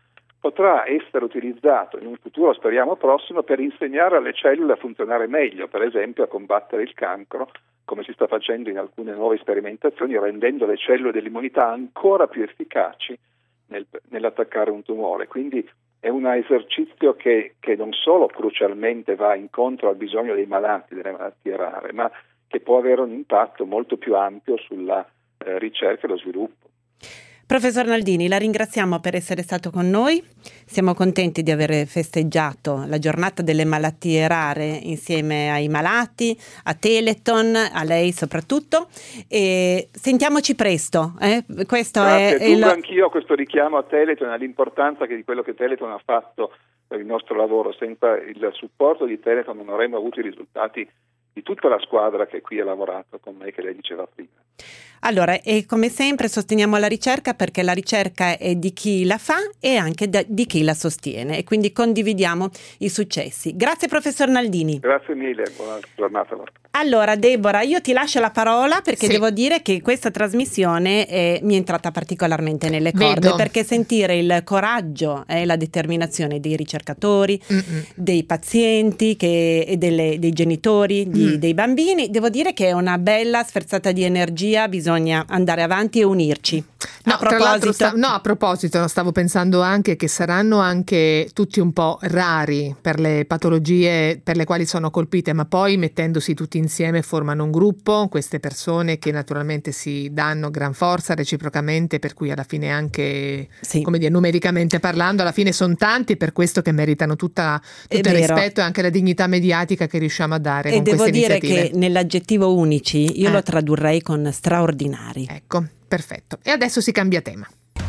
potrà essere utilizzato in un futuro, speriamo prossimo, per insegnare alle cellule a funzionare meglio, per esempio a combattere il cancro, come si sta facendo in alcune nuove sperimentazioni, rendendo le cellule dell'immunità ancora più efficaci nel, nell'attaccare un tumore. Quindi è un esercizio che, che non solo crucialmente va incontro al bisogno dei malati, delle malattie rare, ma che può avere un impatto molto più ampio sulla eh, ricerca e lo sviluppo. Professor Naldini, la ringraziamo per essere stato con noi. Siamo contenti di aver festeggiato la giornata delle malattie rare insieme ai malati, a Telethon, a lei soprattutto. E sentiamoci presto. Eh? Questo Grazie, è il... anch'io questo richiamo a Telethon, all'importanza che di quello che Telethon ha fatto per il nostro lavoro. Senza il supporto di Telethon non avremmo avuto i risultati di tutta la squadra che qui ha lavorato con me, che lei diceva prima. Allora, e come sempre sosteniamo la ricerca, perché la ricerca è di chi la fa e anche da, di chi la sostiene, e quindi condividiamo i successi. Grazie professor Naldini. Grazie mille, buona giornata. Allora Deborah, io ti lascio la parola perché sì. devo dire che questa trasmissione è, mi è entrata particolarmente nelle corde. Vedo. Perché sentire il coraggio e la determinazione dei ricercatori, Mm-mm. dei pazienti che, e delle, dei genitori, di, mm. dei bambini, devo dire che è una bella sferzata di energia, bisogna andare avanti e unirci. No, a proposito, tra l'altro sta, no, a proposito, stavo pensando anche che saranno anche tutti un po' rari per le patologie per le quali sono colpite, ma poi mettendosi tutti insieme formano un gruppo, queste persone che naturalmente si danno gran forza reciprocamente, per cui alla fine anche, sì. come dire, numericamente parlando, alla fine sono tanti, per questo che meritano tutta, tutto il rispetto e anche la dignità mediatica che riusciamo a dare e con queste iniziative. E devo dire che nell'aggettivo unici io eh. lo tradurrei con straordinari. Ecco. Perfetto. E adesso si cambia tema.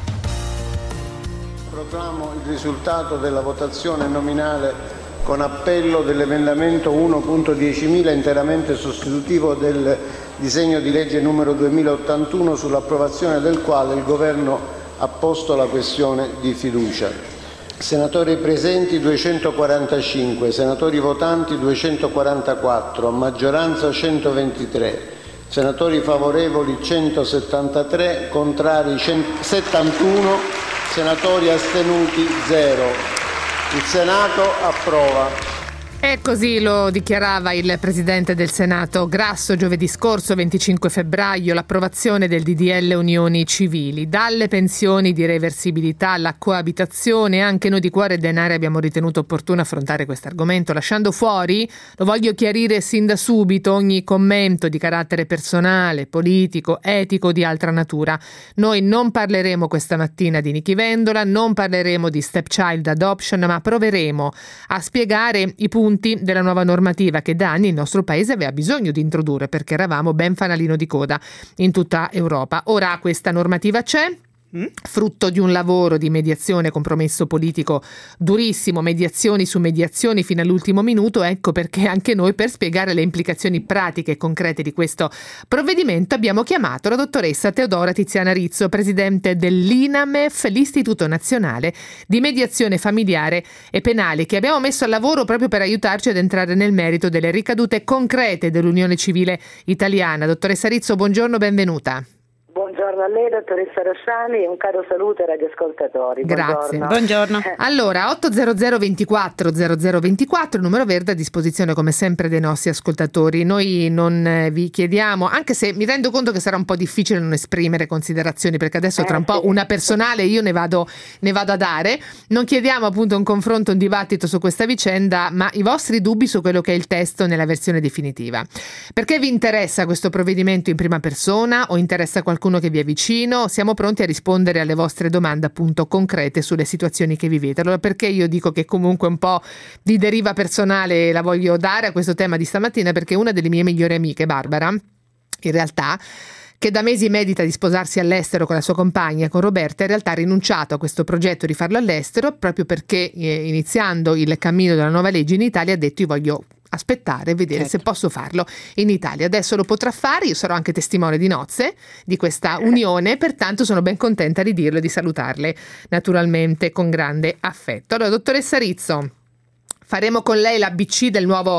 Proclamo il risultato della votazione nominale con appello dell'emendamento uno punto diecimila interamente sostitutivo del disegno di legge numero duemilaottantuno, sull'approvazione del quale il Governo ha posto la questione di fiducia. Senatori presenti duecentoquarantacinque, senatori votanti duecentoquarantaquattro, a maggioranza centoventitré. Senatori favorevoli centosettantatré, contrari settantuno, senatori astenuti zero. Il Senato approva. E così lo dichiarava il Presidente del Senato Grasso giovedì scorso, venticinque febbraio, l'approvazione del D D L Unioni Civili. Dalle pensioni di reversibilità alla coabitazione, anche noi di Cuore e Denari abbiamo ritenuto opportuno affrontare questo argomento, lasciando fuori, lo voglio chiarire sin da subito, ogni commento di carattere personale, politico, etico o di altra natura. Noi non parleremo questa mattina di Nichi Vendola, non parleremo di stepchild adoption, ma proveremo a spiegare i punti della nuova normativa che da anni il nostro paese aveva bisogno di introdurre, perché eravamo ben fanalino di coda in tutta Europa. Ora questa normativa c'è, frutto di un lavoro di mediazione, compromesso politico durissimo, mediazioni su mediazioni fino all'ultimo minuto. Ecco perché anche noi, per spiegare le implicazioni pratiche e concrete di questo provvedimento, abbiamo chiamato la dottoressa Teodora Tiziana Rizzo, presidente dell'INAMEF, l'Istituto Nazionale di Mediazione Familiare e Penale, che abbiamo messo al lavoro proprio per aiutarci ad entrare nel merito delle ricadute concrete dell'Unione Civile Italiana. Dottoressa Rizzo, buongiorno, benvenuta. Buongiorno a lei, dottoressa Rossani, e un caro saluto ai radioascoltatori. Grazie. Buongiorno. Buongiorno. Allora, otto zero zero ventiquattro zero zero ventiquattro, numero verde a disposizione come sempre dei nostri ascoltatori. Noi non vi chiediamo, anche se mi rendo conto che sarà un po' difficile non esprimere considerazioni, perché adesso tra un po' una personale io ne vado, ne vado a dare, non chiediamo appunto un confronto, un dibattito su questa vicenda, ma i vostri dubbi su quello che è il testo nella versione definitiva. Perché vi interessa questo provvedimento in prima persona o interessa qualcuno che vi è vicino? Siamo pronti a rispondere alle vostre domande appunto concrete sulle situazioni che vivete. Allora, perché io dico che comunque un po' di deriva personale la voglio dare a questo tema di stamattina? Perché una delle mie migliori amiche, Barbara, in realtà, che da mesi medita di sposarsi all'estero con la sua compagna, con Roberta, in realtà ha rinunciato a questo progetto di farlo all'estero proprio perché eh, iniziando il cammino della nuova legge in Italia ha detto: io voglio aspettare e vedere certo. se posso farlo in Italia. Adesso lo potrà fare, io sarò anche testimone di nozze di questa unione, pertanto sono ben contenta di dirlo e di salutarle naturalmente con grande affetto. Allora, dottoressa Rizzo, faremo con lei l'A B C del nuovo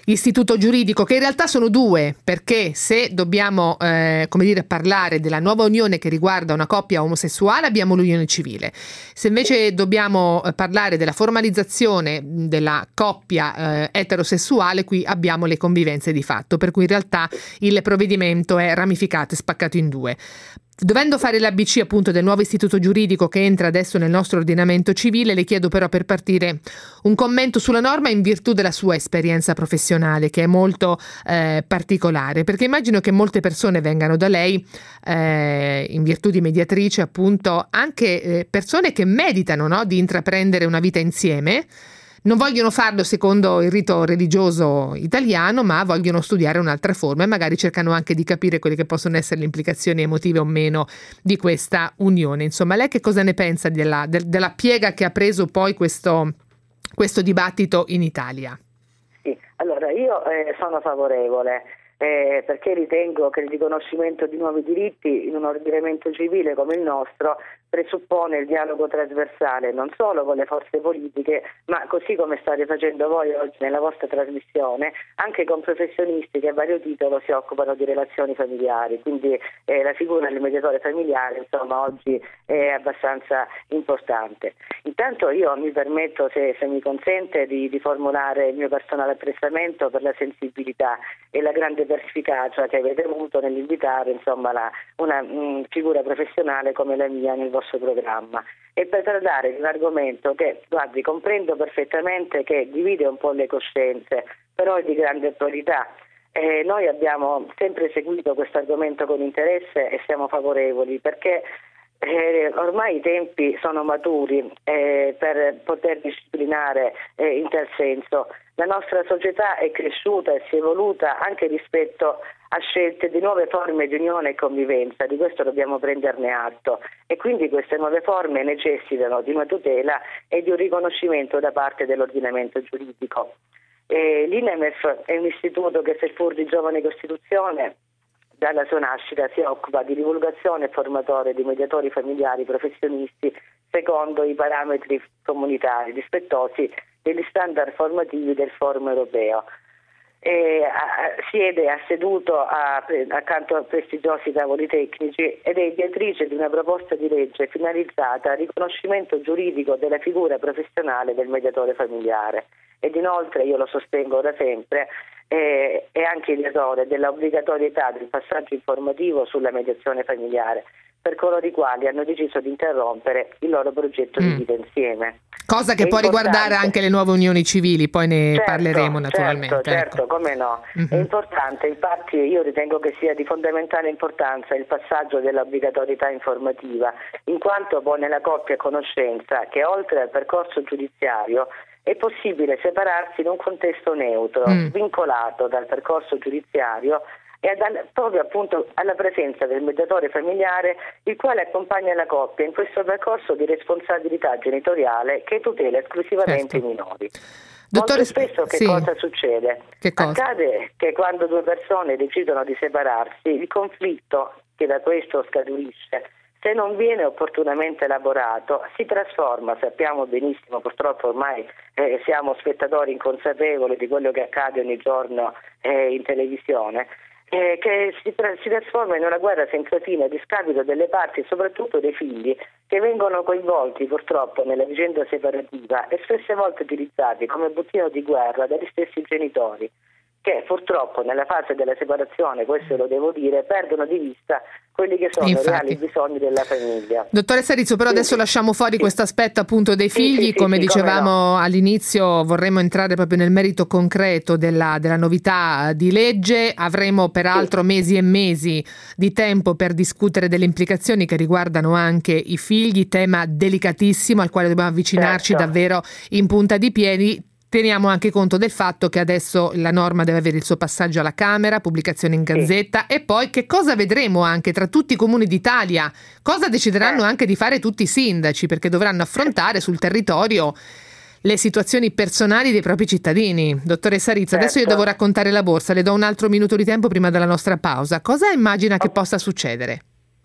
istituto giuridico, che in realtà sono due, perché se dobbiamo eh, come dire parlare della nuova unione che riguarda una coppia omosessuale abbiamo l'unione civile, se invece dobbiamo eh, parlare della formalizzazione della coppia eh, eterosessuale, qui abbiamo le convivenze di fatto, per cui in realtà il provvedimento è ramificato e spaccato in due. Dovendo fare l'A B C appunto del nuovo istituto giuridico che entra adesso nel nostro ordinamento civile, le chiedo però per partire un commento sulla norma in virtù della sua esperienza professionale, che è molto eh, particolare, perché immagino che molte persone vengano da lei eh, in virtù di mediatrice, appunto, anche eh, persone che meditano, no, di intraprendere una vita insieme. Non vogliono farlo secondo il rito religioso italiano, ma vogliono studiare un'altra forma e magari cercano anche di capire quelle che possono essere le implicazioni emotive o meno di questa unione. Insomma, lei che cosa ne pensa della, de, della piega che ha preso poi questo, questo dibattito in Italia? Sì, allora io eh, sono favorevole. Eh, perché ritengo che il riconoscimento di nuovi diritti in un ordinamento civile come il nostro presuppone il dialogo trasversale non solo con le forze politiche, ma così come state facendo voi oggi nella vostra trasmissione, anche con professionisti che a vario titolo si occupano di relazioni familiari. Quindi eh, la figura del mediatore familiare, insomma, oggi è abbastanza importante. Intanto io mi permetto, se, se mi consente, di, di formulare il mio personale apprezzamento per la sensibilità e la grande perspicacia che avete avuto nell'invitare, insomma, la, una mh, figura professionale come la mia nel vostro programma, e per trattare di un argomento che, guardi, comprendo perfettamente che divide un po' le coscienze, però è di grande attualità. Eh, noi abbiamo sempre seguito questo argomento con interesse e siamo favorevoli, perché Eh, ormai i tempi sono maturi eh, per poter disciplinare eh, in tal senso. La nostra società è cresciuta e si è evoluta anche rispetto a scelte di nuove forme di unione e convivenza, di questo dobbiamo prenderne atto, e quindi queste nuove forme necessitano di una tutela e di un riconoscimento da parte dell'ordinamento giuridico. Eh, L'I N E M E F è un istituto che, seppur di giovane costituzione, dalla sua nascita si occupa di divulgazione e formatore di mediatori familiari professionisti secondo i parametri comunitari rispettosi degli standard formativi del Forum europeo. E, a, siede asseduto a, accanto a prestigiosi tavoli tecnici ed è ideatrice di una proposta di legge finalizzata al riconoscimento giuridico della figura professionale del mediatore familiare. Ed inoltre, io lo sostengo da sempre, eh, è anche ideatore dell'obbligatorietà del passaggio informativo sulla mediazione familiare per coloro i quali hanno deciso di interrompere il loro progetto mm. di vita insieme. Cosa che è può importante. Riguardare anche le nuove unioni civili, poi ne certo, parleremo naturalmente. Certo, certo, ecco. come no. Mm-hmm. È importante, infatti io ritengo che sia di fondamentale importanza il passaggio dell'obbligatorietà informativa, in quanto pone la coppia a conoscenza che oltre al percorso giudiziario è possibile separarsi in un contesto neutro, mm. vincolato dal percorso giudiziario e ad, proprio appunto alla presenza del mediatore familiare, il quale accompagna la coppia in questo percorso di responsabilità genitoriale che tutela esclusivamente certo. i minori. Dottore, Molto spesso che sì. cosa succede? Che cosa? Accade che quando due persone decidono di separarsi, il conflitto che da questo scaturisce, se non viene opportunamente elaborato, si trasforma, sappiamo benissimo, purtroppo ormai eh, siamo spettatori inconsapevoli di quello che accade ogni giorno eh, in televisione, eh, che si, tra- si trasforma in una guerra senza fine a discapito delle parti e soprattutto dei figli che vengono coinvolti purtroppo nella vicenda separativa e spesse volte utilizzati come bottino di guerra dagli stessi genitori, che purtroppo nella fase della separazione, questo lo devo dire, perdono di vista quelli che sono Infatti. i reali bisogni della famiglia. Dottoressa Rizzo, però adesso lasciamo fuori sì. questo aspetto appunto dei figli, sì, sì, come sì, dicevamo come no. all'inizio vorremmo entrare proprio nel merito concreto della, della novità di legge, avremo peraltro sì. mesi e mesi di tempo per discutere delle implicazioni che riguardano anche i figli, tema delicatissimo al quale dobbiamo avvicinarci certo. davvero in punta di piedi. Teniamo anche conto del fatto che adesso la norma deve avere il suo passaggio alla Camera, pubblicazione in Gazzetta sì. e poi che cosa vedremo anche tra tutti i comuni d'Italia, cosa decideranno eh. anche di fare tutti i sindaci, perché dovranno affrontare sul territorio le situazioni personali dei propri cittadini. Dottoressa Rizzo, certo. adesso io devo raccontare la borsa, le do un altro minuto di tempo prima della nostra pausa. Cosa immagina che possa succedere?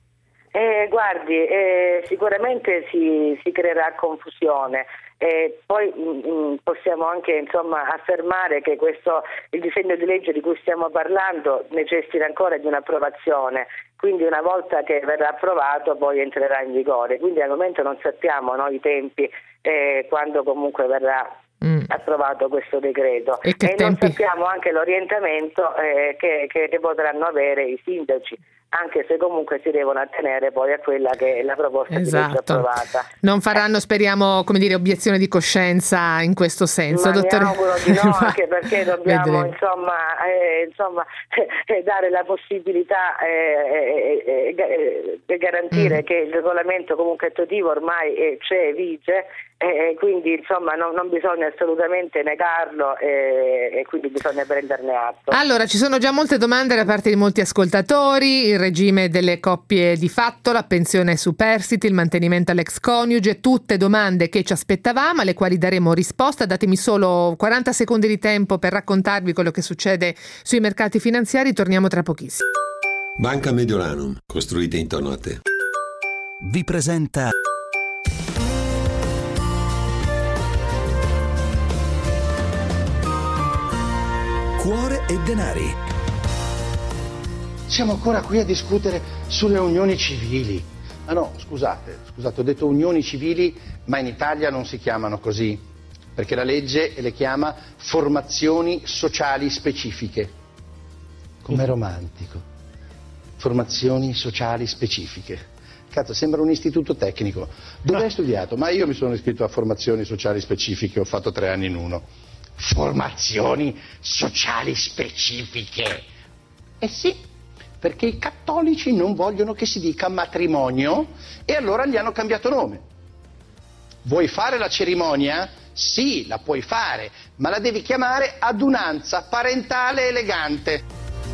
Eh, guardi, eh, sicuramente si, si creerà confusione. Eh, poi mh, possiamo anche insomma affermare che questo, il disegno di legge di cui stiamo parlando necessita ancora di un'approvazione, quindi una volta che verrà approvato poi entrerà in vigore, quindi al momento non sappiamo no, i tempi eh, quando comunque verrà mm. approvato questo decreto e, e non tempi? sappiamo anche l'orientamento eh, che, che, che potranno avere i sindaci, anche se comunque si devono attenere poi a quella che è la proposta esatto. di legge approvata. Non faranno, speriamo, come dire, obiezione di coscienza in questo senso, Ma dottore. mi auguro di no, anche perché dobbiamo Vedremo. insomma, eh, insomma eh, dare la possibilità e eh, eh, eh, garantire mm. che il regolamento comunque attuativo ormai eh, c'è, vige, e eh, quindi insomma non, non bisogna assolutamente negarlo eh, e quindi bisogna prenderne atto. Allora, ci sono già molte domande da parte di molti ascoltatori: il regime delle coppie di fatto, la pensione superstite, il mantenimento all'ex coniuge, tutte domande che ci aspettavamo, alle quali daremo risposta. Datemi solo quaranta secondi di tempo per raccontarvi quello che succede sui mercati finanziari, torniamo tra pochissimo. Banca Mediolanum, costruite intorno a te. Vi presenta Cuore e denari. Siamo ancora qui a discutere sulle unioni civili. Ah no, scusate, scusate, ho detto unioni civili, ma in Italia non si chiamano così, perché la legge le chiama formazioni sociali specifiche. Com'è romantico. Formazioni sociali specifiche. Cazzo, sembra un istituto tecnico. Dove hai studiato? Ma io mi sono iscritto a formazioni sociali specifiche, ho fatto tre anni in uno. Formazioni sociali specifiche. Eh sì, perché i cattolici non vogliono che si dica matrimonio e allora gli hanno cambiato nome. Vuoi fare la cerimonia? Sì, la puoi fare, ma la devi chiamare adunanza parentale elegante.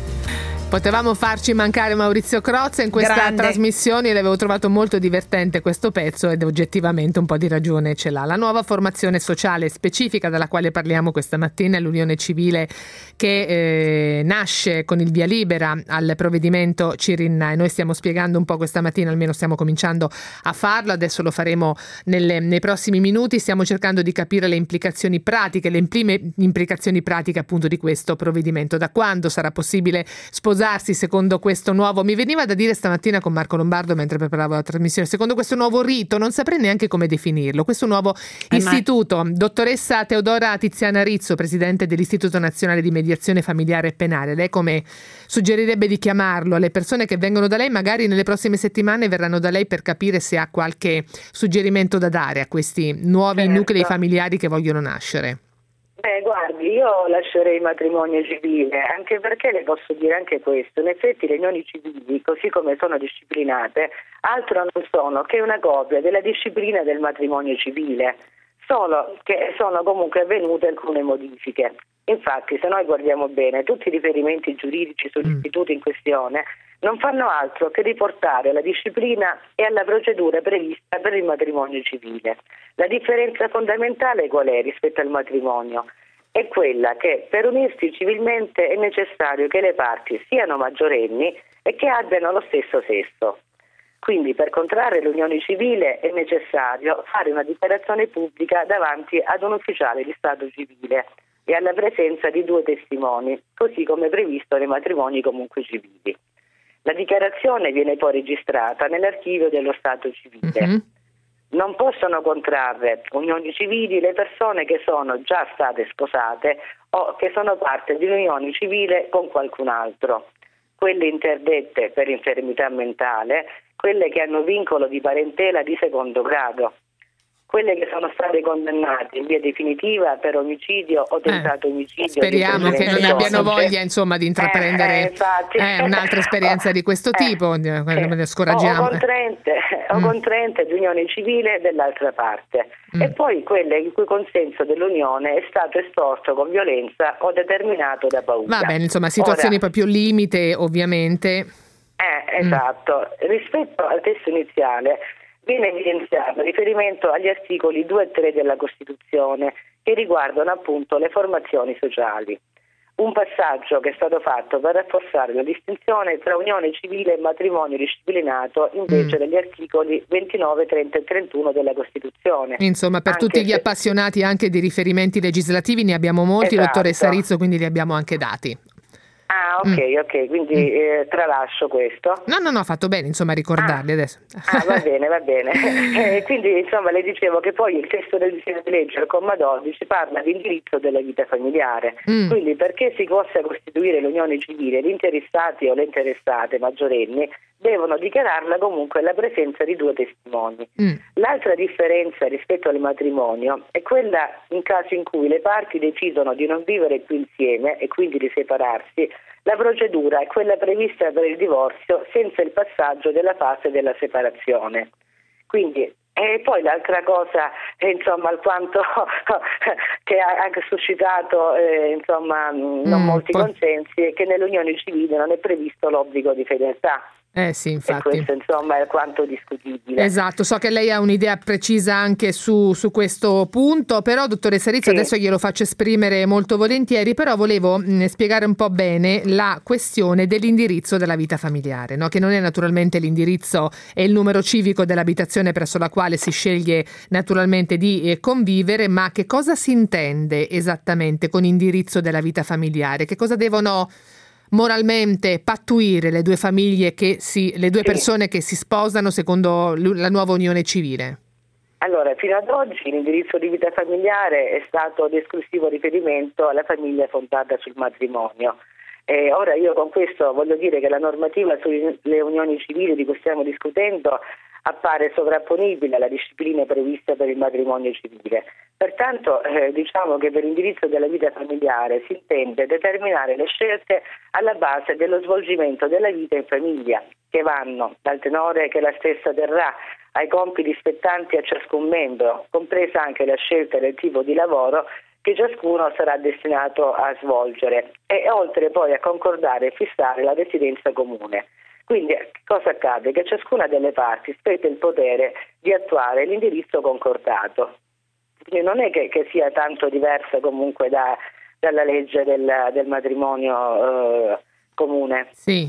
Potevamo farci mancare Maurizio Crozza in questa Grande. trasmissione, l'avevo trovato molto divertente questo pezzo ed oggettivamente un po' di ragione ce l'ha. La nuova formazione sociale specifica dalla quale parliamo questa mattina è l'Unione Civile, che eh, nasce con il via libera al provvedimento Cirinnà. Noi stiamo spiegando un po' questa mattina, almeno stiamo cominciando a farlo, adesso lo faremo nelle, nei prossimi minuti. Stiamo cercando di capire le implicazioni pratiche, le prime implicazioni pratiche appunto di questo provvedimento. Da quando sarà possibile sposare secondo questo nuovo, mi veniva da dire stamattina con Marco Lombardo mentre preparavo la trasmissione, secondo questo nuovo rito, non saprei neanche come definirlo, questo nuovo eh istituto. Ma... Dottoressa Teodora Tiziana Rizzo, presidente dell'Istituto Nazionale di Mediazione Familiare e Penale, lei come suggerirebbe di chiamarlo alle persone che vengono da lei? Magari nelle prossime settimane verranno da lei per capire se ha qualche suggerimento da dare a questi nuovi certo. nuclei familiari che vogliono nascere. Beh, guardi, io lascerei il matrimonio civile, anche perché le posso dire anche questo: in effetti le unioni civili, così come sono disciplinate, altro non sono che una copia della disciplina del matrimonio civile, solo che sono comunque avvenute alcune modifiche. Infatti, se noi guardiamo bene, tutti i riferimenti giuridici sull'istituto in questione non fanno altro che riportare alla disciplina e alla procedura prevista per il matrimonio civile. La differenza fondamentale qual è rispetto al matrimonio? È quella che per unirsi civilmente è necessario che le parti siano maggiorenni e che abbiano lo stesso sesso. Quindi per contrarre l'unione civile è necessario fare una dichiarazione pubblica davanti ad un ufficiale di stato civile e alla presenza di due testimoni, così come previsto nei matrimoni comunque civili. La dichiarazione viene poi registrata nell'archivio dello Stato civile. Mm-hmm. Non possono contrarre unioni civili le persone che sono già state sposate o che sono parte di un'unione civile con qualcun altro, quelle interdette per infermità mentale, quelle che hanno vincolo di parentela di secondo grado, quelle che sono state condannate in via definitiva per omicidio o tentato eh, omicidio. Speriamo che non abbiano voglia insomma di intraprendere eh, eh, un'altra esperienza di questo eh, tipo, eh, scoraggiamo. O contraente, eh. o contraente di unione civile dell'altra parte. Mm. E poi quelle in cui consenso dell'unione è stato esposto con violenza o determinato da paura. Va bene, insomma, situazioni Ora, proprio limite ovviamente. Eh, esatto. Mm. Rispetto al testo iniziale viene evidenziato riferimento agli articoli due e tre della Costituzione che riguardano appunto le formazioni sociali. un passaggio che è stato fatto per rafforzare la distinzione tra unione civile e matrimonio disciplinato invece mm. degli articoli ventinove, trenta e trentuno della Costituzione. Insomma, per anche tutti gli se... appassionati anche di riferimenti legislativi ne abbiamo molti, esatto. Dottoressa Rizzo, quindi li abbiamo anche dati. Ah, ok, mm. ok, quindi mm. eh, tralascio questo. No, no, no, ha fatto bene, insomma, a ricordarli ah. adesso. Ah, va bene, va bene. eh, quindi, insomma, le dicevo che poi il testo del disegno di legge, al comma dodici, parla di indirizzo della vita familiare. Mm. Quindi, perché si possa costituire l'unione civile, gli interessati o le interessate maggiorenni devono dichiararla comunque alla presenza di due testimoni. Mm. L'altra differenza rispetto al matrimonio è quella in caso in cui le parti decidono di non vivere più insieme e quindi di separarsi. La procedura è quella prevista per il divorzio senza il passaggio della fase della separazione. Quindi, e poi l'altra cosa, eh, insomma, alquanto che ha anche suscitato eh, insomma, non mm, molti poi... consensi, è che nell'unione civile non è previsto l'obbligo di fedeltà. Eh sì, infatti. E questo insomma è alquanto discutibile. Esatto, so che lei ha un'idea precisa anche su, su questo punto, però dottoressa Rizzo sì. adesso glielo faccio esprimere molto volentieri, però volevo mh, spiegare un po' bene la questione dell'indirizzo della vita familiare, no? Che non è naturalmente l'indirizzo e il numero civico dell'abitazione presso la quale si sceglie naturalmente di eh, convivere, ma che cosa si intende esattamente con indirizzo della vita familiare? Che cosa devono moralmente pattuire le due famiglie che si, le due sì. persone che si sposano secondo la nuova unione civile? Allora, fino ad oggi l'indirizzo di vita familiare è stato di esclusivo riferimento alla famiglia fondata sul matrimonio. E ora io con questo voglio dire che la normativa sulle unioni civili di cui stiamo discutendo appare sovrapponibile alla disciplina prevista per il matrimonio civile. Pertanto eh, diciamo che per l'indirizzo della vita familiare si intende determinare le scelte alla base dello svolgimento della vita in famiglia, che vanno dal tenore che la stessa terrà ai compiti spettanti a ciascun membro, compresa anche la scelta del tipo di lavoro che ciascuno sarà destinato a svolgere, e oltre poi a concordare e fissare la residenza comune. Quindi cosa accade? Che ciascuna delle parti spetta il potere di attuare l'indirizzo concordato. Quindi non è che, che sia tanto diversa comunque da, dalla legge del, del matrimonio eh, comune. Sì.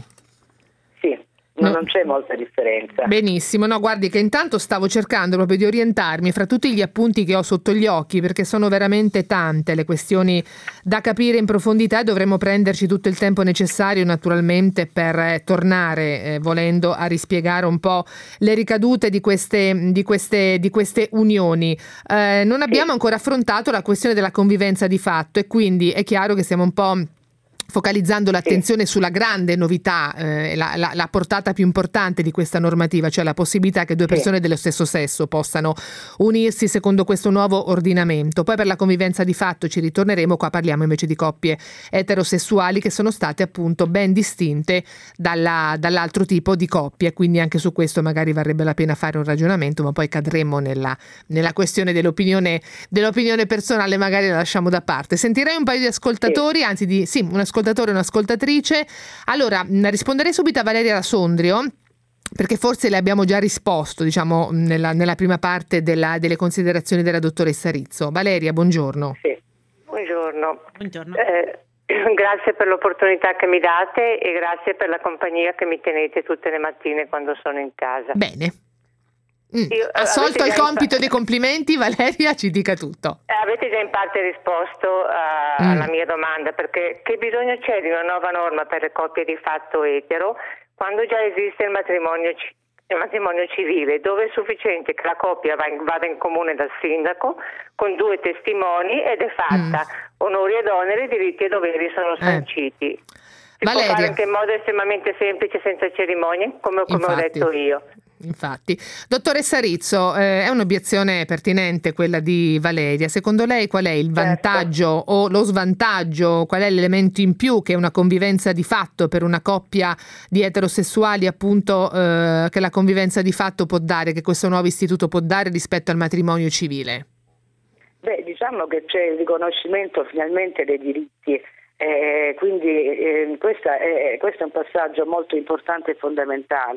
Sì. No, non c'è molta differenza. Benissimo, no, guardi che intanto stavo cercando proprio di orientarmi fra tutti gli appunti che ho sotto gli occhi, perché sono veramente tante le questioni da capire in profondità e dovremmo prenderci tutto il tempo necessario naturalmente per eh, tornare, eh, volendo, a rispiegare un po' le ricadute di queste, di queste, di queste unioni. Eh, non abbiamo sì. ancora affrontato la questione della convivenza di fatto e quindi è chiaro che siamo un po' focalizzando l'attenzione sulla grande novità, eh, la, la, la portata più importante di questa normativa, cioè la possibilità che due persone sì. dello stesso sesso possano unirsi secondo questo nuovo ordinamento. Poi per la convivenza di fatto ci ritorneremo, qua parliamo invece di coppie eterosessuali che sono state appunto ben distinte dalla, dall'altro tipo di coppie, quindi anche su questo magari varrebbe la pena fare un ragionamento, ma poi cadremo nella, nella questione dell'opinione, dell'opinione personale, magari la lasciamo da parte. Sentirei un paio di ascoltatori, sì. anzi di sì, un ascoltatore ascoltatore e un'ascoltatrice. Allora, risponderei subito a Valeria da Sondrio, perché forse le abbiamo già risposto, diciamo, nella, nella prima parte della, delle considerazioni della dottoressa Rizzo. Valeria, buongiorno. Sì, buongiorno. Buongiorno. Eh, grazie per l'opportunità che mi date e grazie per la compagnia che mi tenete tutte le mattine quando sono in casa. Bene. Mm. Io, Assolto il compito dei complimenti, Valeria ci dica tutto. Avete già in parte risposto uh, mm. alla mia domanda, perché che bisogno c'è di una nuova norma per le coppie di fatto etero quando già esiste il matrimonio, il matrimonio civile, dove è sufficiente che la coppia vada in comune dal sindaco con due testimoni ed è fatta. Mm. Onori ed oneri, diritti e doveri sono sanciti. Eh. Si Valeria. può fare anche in modo estremamente semplice, senza cerimonie, come, come ho detto io. Infatti. Dottoressa Rizzo, eh, è un'obiezione pertinente quella di Valeria. Secondo lei qual è il vantaggio certo. o lo svantaggio, qual è l'elemento in più che una convivenza di fatto per una coppia di eterosessuali, appunto, eh, che la convivenza di fatto può dare, che questo nuovo istituto può dare rispetto al matrimonio civile? Beh, diciamo che c'è il riconoscimento finalmente dei diritti. Eh, quindi eh, questa è, questo è un passaggio molto importante e fondamentale,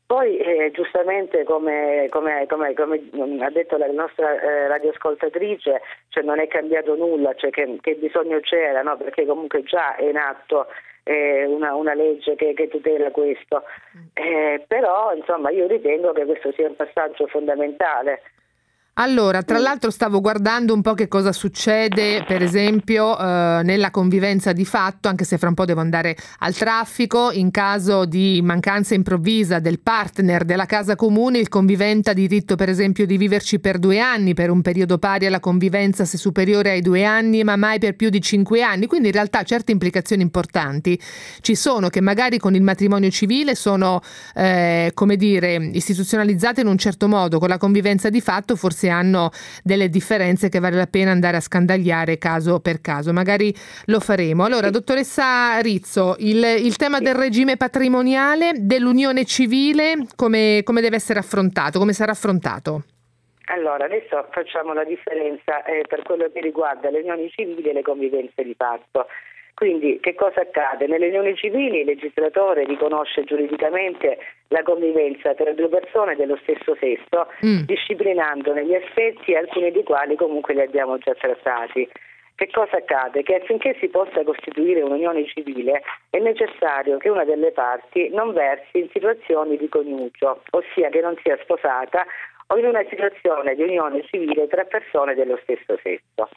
Poi eh, giustamente come, come, come, come ha detto la nostra eh, radioascoltatrice, cioè non è cambiato nulla, cioè che, che bisogno c'era, no? Perché comunque già è in atto eh, una, una legge che, che tutela questo, eh, però insomma io ritengo che questo sia un passaggio fondamentale. Allora, tra l'altro stavo guardando un po' che cosa succede, per esempio, eh, nella convivenza di fatto, anche se fra un po' devo andare al traffico, in caso di mancanza improvvisa del partner della casa comune, il convivente ha diritto, per esempio, di viverci per due anni, per un periodo pari alla convivenza se superiore ai due anni, ma mai per più di cinque anni. Quindi in realtà certe implicazioni importanti ci sono, che magari con il matrimonio civile sono, eh, come dire, istituzionalizzate in un certo modo, con la convivenza di fatto forse hanno delle differenze che vale la pena andare a scandagliare caso per caso. Magari lo faremo. Allora, dottoressa Rizzo, il, il tema del regime patrimoniale dell'unione civile come, come deve essere affrontato? Come sarà affrontato? Allora, adesso facciamo la differenza eh, per quello che riguarda le unioni civili e le convivenze di fatto. Quindi che cosa accade? Nelle unioni civili il legislatore riconosce giuridicamente la convivenza tra due persone dello stesso sesso, mm. disciplinandone gli aspetti, alcuni dei quali comunque li abbiamo già trattati. Che cosa accade? Che affinché si possa costituire un'unione civile è necessario che una delle parti non versi in situazioni di coniugio, ossia che non sia sposata o in una situazione di unione civile tra persone dello stesso sesso.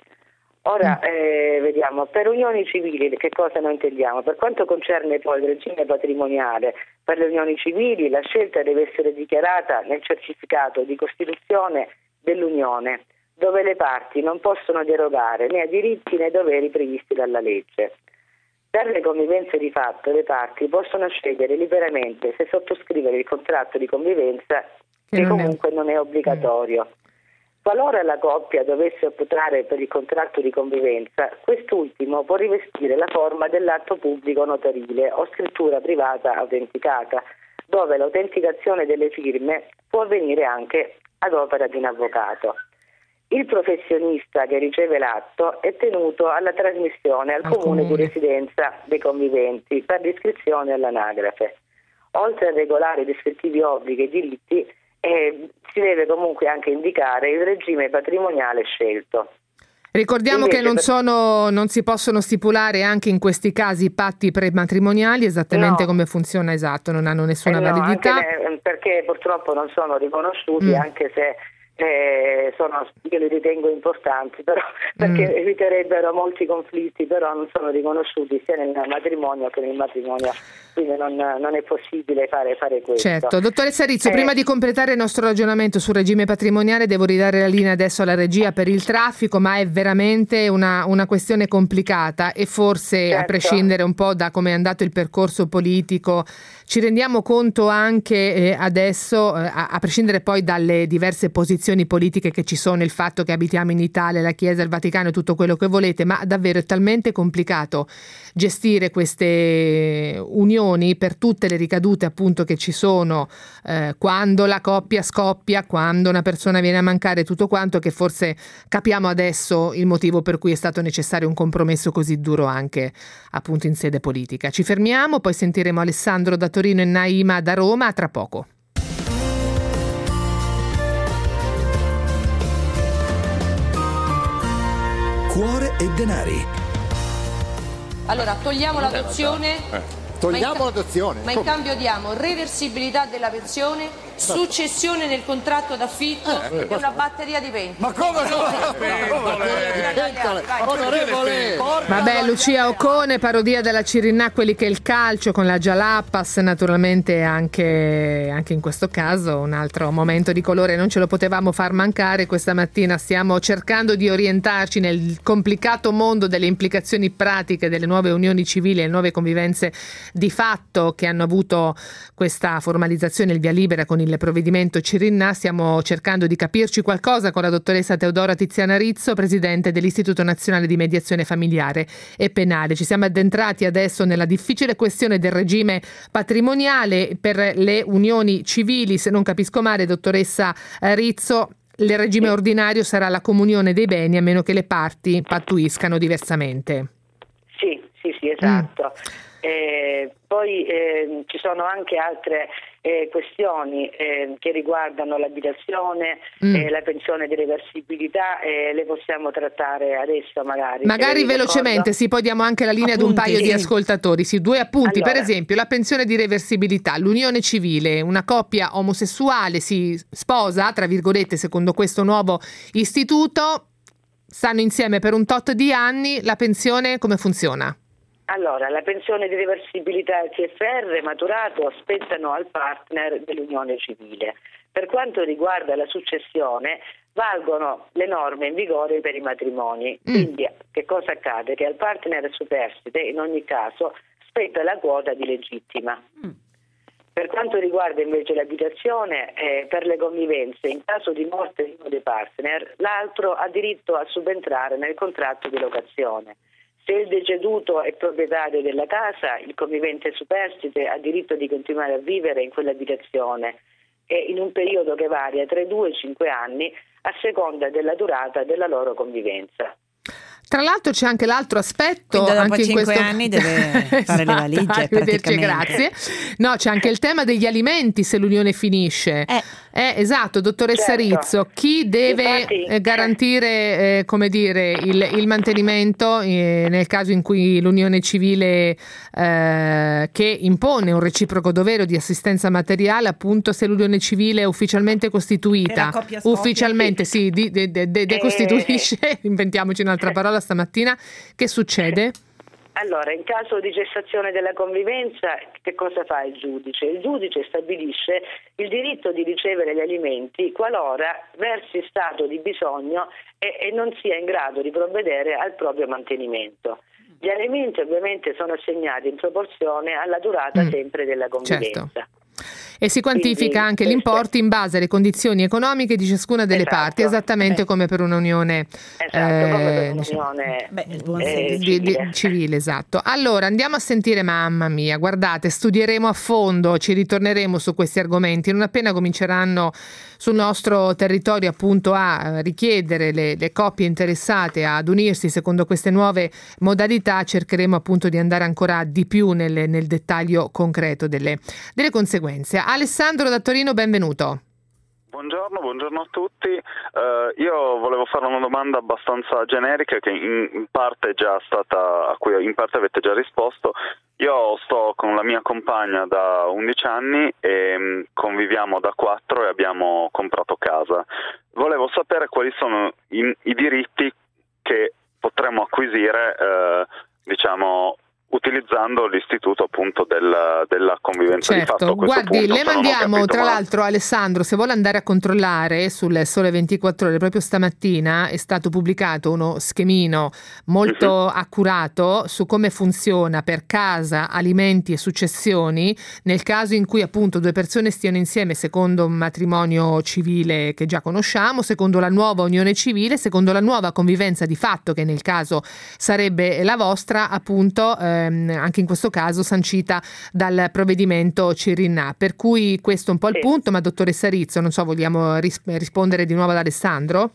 Ora eh, vediamo, per unioni civili che cosa noi intendiamo? Per quanto concerne poi il regime patrimoniale, per le unioni civili la scelta deve essere dichiarata nel certificato di costituzione dell'unione, dove le parti non possono derogare né a diritti né doveri previsti dalla legge. Per le convivenze di fatto le parti possono scegliere liberamente se sottoscrivere il contratto di convivenza, che comunque non è obbligatorio. Qualora la coppia dovesse optare per il contratto di convivenza, quest'ultimo può rivestire la forma dell'atto pubblico notarile o scrittura privata autenticata, dove l'autenticazione delle firme può avvenire anche ad opera di un avvocato. Il professionista che riceve l'atto è tenuto alla trasmissione al, al comune, comune di residenza dei conviventi per l'iscrizione all'anagrafe. Oltre a regolare i rispettivi obblighi e diritti, Eh, si deve comunque anche indicare il regime patrimoniale scelto. Ricordiamo Invece, che non, sono, non si possono stipulare anche in questi casi patti prematrimoniali, esattamente no. come funziona, esatto, non hanno nessuna eh no, validità. Anche perché purtroppo non sono riconosciuti, mm. anche se eh, sono, io li ritengo importanti, però perché mm. eviterebbero molti conflitti, però non sono riconosciuti sia nel matrimonio che nel matrimonio. Quindi non, non è possibile fare, fare questo. Certo. Dottoressa Rizzo, eh, prima di completare il nostro ragionamento sul regime patrimoniale devo ridare la linea adesso alla regia per il traffico, ma è veramente una, una questione complicata e forse certo. a prescindere un po' da come è andato il percorso politico ci rendiamo conto anche eh, adesso, eh, a, a prescindere poi dalle diverse posizioni politiche che ci sono, il fatto che abitiamo in Italia, la Chiesa, il Vaticano e tutto quello che volete, ma davvero è talmente complicato gestire queste unioni per tutte le ricadute appunto che ci sono eh, quando la coppia scoppia, quando una persona viene a mancare, tutto quanto, che forse capiamo adesso il motivo per cui è stato necessario un compromesso così duro anche appunto in sede politica. Ci fermiamo, poi sentiremo Alessandro da Torino e Naima da Roma, a tra poco. Cuore e denari. Allora, togliamo l'adozione. Eh. Togliamo ma l'adozione. Ma in cambio diamo reversibilità della pensione, successione nel contratto d'affitto eh, e una batteria di pentole. Ma come no? Onorevole! Vabbè, Lucia Occone, parodia della Cirinà, quelli che il calcio con la Jalapas, naturalmente anche, anche in questo caso un altro momento di colore non ce lo potevamo far mancare. Questa mattina stiamo cercando di orientarci nel complicato mondo delle implicazioni pratiche delle nuove unioni civili e nuove convivenze di fatto che hanno avuto questa formalizzazione, il via libera con il provvedimento Cirinà. Stiamo cercando di capirci qualcosa con la dottoressa Teodora Tiziana Rizzo, presidente dell'Istituto Nazionale di Mediazione Familiare e Penale. Ci siamo addentrati adesso nella difficile questione del regime patrimoniale per le unioni civili. Se non capisco male, dottoressa Rizzo, il regime ordinario sarà la comunione dei beni a meno che le parti pattuiscano diversamente. Sì, sì, sì, esatto. Mm. Eh, poi eh, ci sono anche altre eh, questioni eh, che riguardano l'abitazione, Mm. eh, la pensione di reversibilità, eh, le possiamo trattare adesso magari. Magari se lei è velocemente, d'accordo. sì, poi diamo anche la linea ad un Appunti, paio di sì. ascoltatori. Sì, due appunti, Allora. per esempio, la pensione di reversibilità, l'unione civile, una coppia omosessuale si sposa, tra virgolette, secondo questo nuovo istituto, stanno insieme per un tot di anni, la pensione come funziona? Allora, la pensione di reversibilità e il T F R maturato spettano al partner dell'unione civile. Per quanto riguarda la successione, valgono le norme in vigore per i matrimoni. Mm. Quindi che cosa accade? Che al partner superstite in ogni caso spetta la quota di legittima. Mm. Per quanto riguarda invece l'abitazione, eh, per le convivenze, in caso di morte di uno dei partner, l'altro ha diritto a subentrare nel contratto di locazione. Se il deceduto è proprietario della casa, il convivente superstite ha diritto di continuare a vivere in quell'abitazione e in un periodo che varia tra i due e i cinque anni a seconda della durata della loro convivenza. Tra l'altro c'è anche l'altro aspetto. Quindi dopo anche in cinque questo... anni deve fare le valigie, arrivederci, praticamente. grazie. No, c'è anche il tema degli alimenti se l'unione finisce. Eh. Eh, esatto, dottoressa Certo. Rizzo, chi deve Infatti, eh, garantire eh, come dire, il, il mantenimento eh, nel caso in cui l'unione civile eh, che impone un reciproco dovere di assistenza materiale, appunto se l'unione civile è ufficialmente Che costituita, la coppia scoppia. ufficialmente sì, di, de, de, de, decostituisce, inventiamoci un'altra parola stamattina, che succede? Allora, in caso di cessazione della convivenza, che cosa fa il giudice? Il giudice stabilisce il diritto di ricevere gli alimenti qualora versi stato di bisogno e, e non sia in grado di provvedere al proprio mantenimento. Gli alimenti ovviamente sono assegnati in proporzione alla durata Mm. sempre della convivenza. Certo. E si quantifica Quindi, anche questo- l'importo in base alle condizioni economiche di ciascuna delle Esatto. parti, esattamente Beh. come per un'unione Esatto, proprio eh, per diciamo, un'unione Beh, il buon eh, senso. di- di- civile. civile, esatto. Allora andiamo a sentire, mamma mia, guardate, studieremo a fondo, ci ritorneremo su questi argomenti non appena cominceranno sul nostro territorio appunto a eh, richiedere le, le coppie interessate ad unirsi secondo queste nuove modalità. Cercheremo appunto di andare ancora di più nel, nel dettaglio concreto delle, delle conseguenze. Alessandro da Torino, benvenuto. Buongiorno, buongiorno a tutti. Eh, io volevo fare una domanda abbastanza generica che in, in parte è già stata, a cui in parte avete già risposto. Io sto con la mia compagna da undici anni e mh, conviviamo da quattro e abbiamo comprato casa. Volevo sapere quali sono i, i diritti che potremmo acquisire, eh, diciamo, utilizzando l'istituto appunto del, della convivenza di fatto. Certo, A questo guardi, punto, le se non ho mandiamo capito tra male. l'altro Alessandro, se vuole andare a controllare sul Sole ventiquattro Ore, proprio stamattina è stato pubblicato uno schemino molto Mhm. accurato su come funziona per casa, alimenti e successioni nel caso in cui appunto due persone stiano insieme secondo un matrimonio civile che già conosciamo, secondo la nuova unione civile, secondo la nuova convivenza di fatto che nel caso sarebbe la vostra, appunto ehm, anche in questo caso sancita dal provvedimento Cirinnà. Per cui questo è un po' il Sì. punto, ma dottoressa Rizzo, non so, vogliamo ris- rispondere di nuovo ad Alessandro?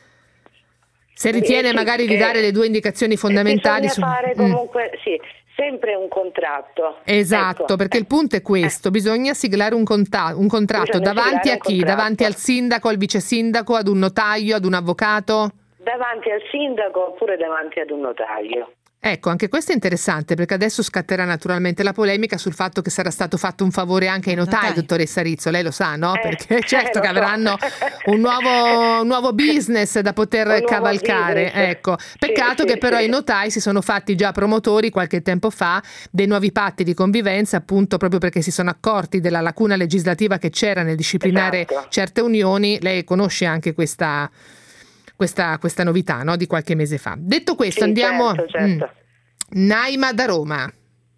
Se ritiene Eh, sì, magari di eh, dare le due indicazioni fondamentali Bisogna su... fare Mm. comunque, sì, sempre un contratto. Esatto, Ecco, perché il punto è questo, bisogna siglare un, conta- un contratto Bisogna davanti siglare a un chi? contratto. Davanti al sindaco, al vice sindaco, ad un notaio, ad un avvocato? davanti al sindaco oppure davanti ad un notaio. Ecco, anche questo è interessante perché adesso scatterà naturalmente la polemica sul fatto che sarà stato fatto un favore anche ai notai, dottoressa Rizzo, lei lo sa, no? Eh, Perché certo eh, che lo so. avranno un nuovo, un nuovo business da poter Un nuovo cavalcare, business. ecco. Peccato Sì, che sì, però sì. i notai si sono fatti già promotori qualche tempo fa dei nuovi patti di convivenza, appunto proprio perché si sono accorti della lacuna legislativa che c'era nel disciplinare Esatto. certe unioni. Lei conosce anche questa, questa, questa novità, no? Di qualche mese fa. Detto questo, Sì, andiamo... certo, certo. Mm. Naima da Roma.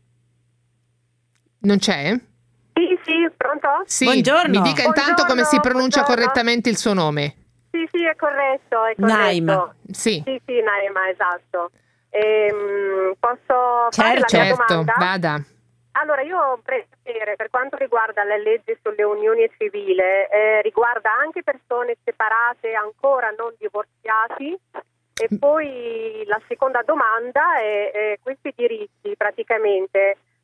Non c'è? Sì, sì, pronto? Sì, Buongiorno. mi dica intanto come si pronuncia buongiorno. correttamente il suo nome. Sì, sì, è corretto, è corretto. Naima. Sì, Sì, sì, Naima, esatto. Ehm, posso fare la mia certo, domanda? vada. Allora, io vorrei sapere, per quanto riguarda la legge sulle unioni civili, eh, riguarda anche persone separate ancora non divorziati? E poi la seconda domanda è, è questi diritti praticamente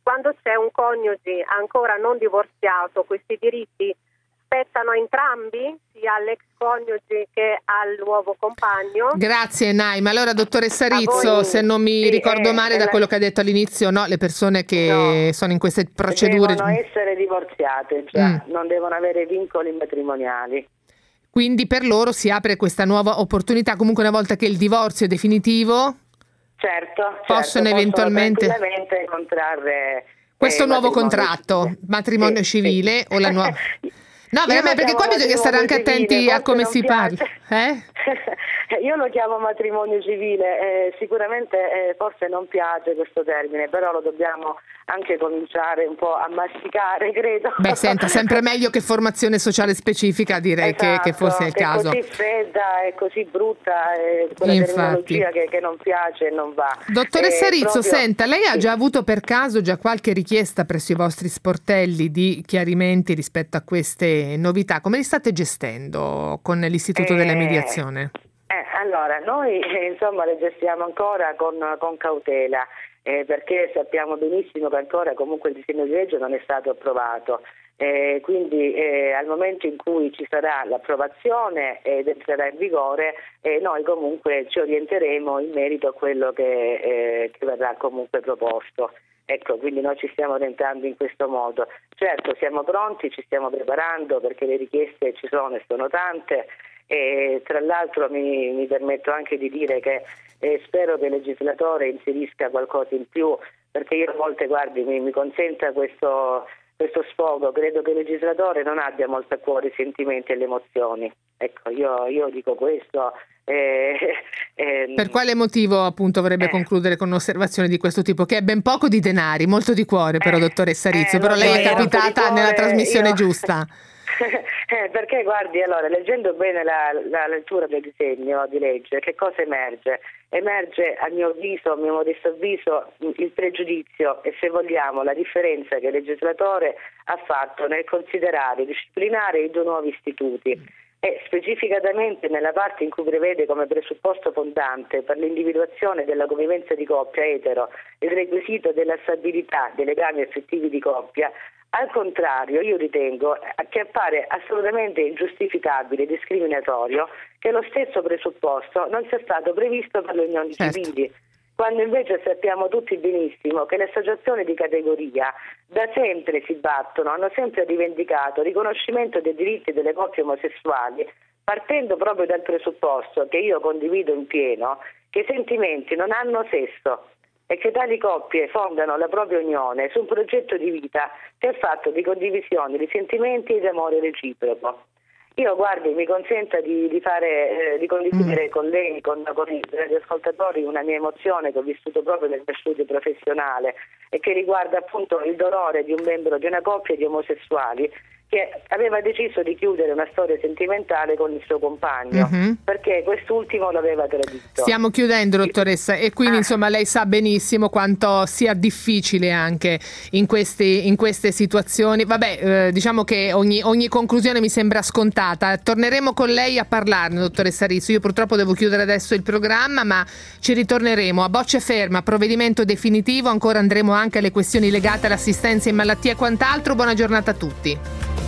quando c'è un coniuge ancora non divorziato, questi diritti spettano a entrambi, sia all'ex coniuge che al nuovo compagno. Grazie Naima. Allora dottoressa Rizzo, voi, se non mi sì, ricordo eh, male eh, da quello che ha detto all'inizio, no, le persone che No. sono in queste procedure devono essere divorziate già, Mm. non devono avere vincoli matrimoniali. quindi per loro si apre questa nuova opportunità, comunque una volta che il divorzio è definitivo Certo, possono certo, eventualmente possono tranquillamente contrarre questo eh, nuovo matrimonio contratto, civile. matrimonio Sì, civile sì. o la nuova No, Io veramente, lo perché qua chiamo bisogna stare anche matrimonio attenti civile, a come forse si non parla. piace. Eh? Io lo chiamo matrimonio civile, eh, sicuramente eh, forse non piace questo termine, però lo dobbiamo anche cominciare un po' a masticare, credo. Beh, senta, sempre meglio che formazione sociale specifica, direi Esatto, che, che forse è il che caso. È così fredda, è così brutta, è quella Infatti. terminologia che, che non piace e non va. Dottoressa Eh, Rizzo, proprio- senta, lei ha sì. già avuto per caso già qualche richiesta presso i vostri sportelli di chiarimenti rispetto a queste novità? Come li state gestendo con l'Istituto Eh, della Mediazione? Eh, allora, noi eh, insomma le gestiamo ancora con, con cautela, eh, perché sappiamo benissimo che ancora comunque il disegno di legge non è stato approvato. Eh, quindi eh, al momento in cui ci sarà l'approvazione ed entrerà in vigore, eh, noi comunque ci orienteremo in merito a quello che, eh, che verrà comunque proposto. Ecco, quindi noi ci stiamo orientando in questo modo. Certo, siamo pronti, ci stiamo preparando perché le richieste ci sono e sono tante. E tra l'altro mi, mi permetto anche di dire che eh, spero che il legislatore inserisca qualcosa in più, perché io a volte, guardi, mi, mi consenta questo, questo sfogo, credo che il legislatore non abbia molto a cuore i sentimenti e le emozioni. Ecco, io, io dico questo. Eh, eh, Per quale motivo appunto vorrebbe eh. concludere con un'osservazione di questo tipo? Che è ben poco di denari, molto di cuore però, dottoressa Rizzo, eh, però lo lei so, è molto di capitata cuore, nella trasmissione io- giusta. Eh, perché guardi, allora, leggendo bene la, la lettura del disegno di legge, che cosa emerge? Emerge, a mio avviso, a mio modesto avviso, il pregiudizio e, se vogliamo, la differenza che il legislatore ha fatto nel considerare e disciplinare i due nuovi istituti. E specificatamente nella parte in cui prevede come presupposto fondante per l'individuazione della convivenza di coppia etero il requisito della stabilità dei legami affettivi di coppia. Al contrario, io ritengo che appare assolutamente ingiustificabile e discriminatorio che lo stesso presupposto non sia stato previsto per le unioni Certo. civili, quando invece sappiamo tutti benissimo che le associazioni di categoria da sempre si battono, hanno sempre rivendicato il riconoscimento dei diritti delle coppie omosessuali, partendo proprio dal presupposto, che io condivido in pieno, che i sentimenti non hanno sesso e che tali coppie fondano la propria unione su un progetto di vita che è fatto di condivisione di sentimenti e di amore reciproco. Io, guardi, mi consenta di, di fare, eh, di condividere mm. con lei, con, con i radioascoltatori, una mia emozione che ho vissuto proprio nel mio studio professionale e che riguarda appunto il dolore di un membro di una coppia di omosessuali che aveva deciso di chiudere una storia sentimentale con il suo compagno, Mm-hmm. perché quest'ultimo l'aveva tradito. Stiamo chiudendo, dottoressa, e quindi Ah. insomma lei sa benissimo quanto sia difficile anche in queste, in queste situazioni. Vabbè, eh, diciamo che ogni, ogni conclusione mi sembra scontata. Torneremo con lei a parlarne, dottoressa Rizzo. Io purtroppo devo chiudere adesso il programma, ma ci ritorneremo. A bocce ferma, provvedimento definitivo, ancora andremo anche alle questioni legate all'assistenza in malattia e quant'altro. Buona giornata a tutti.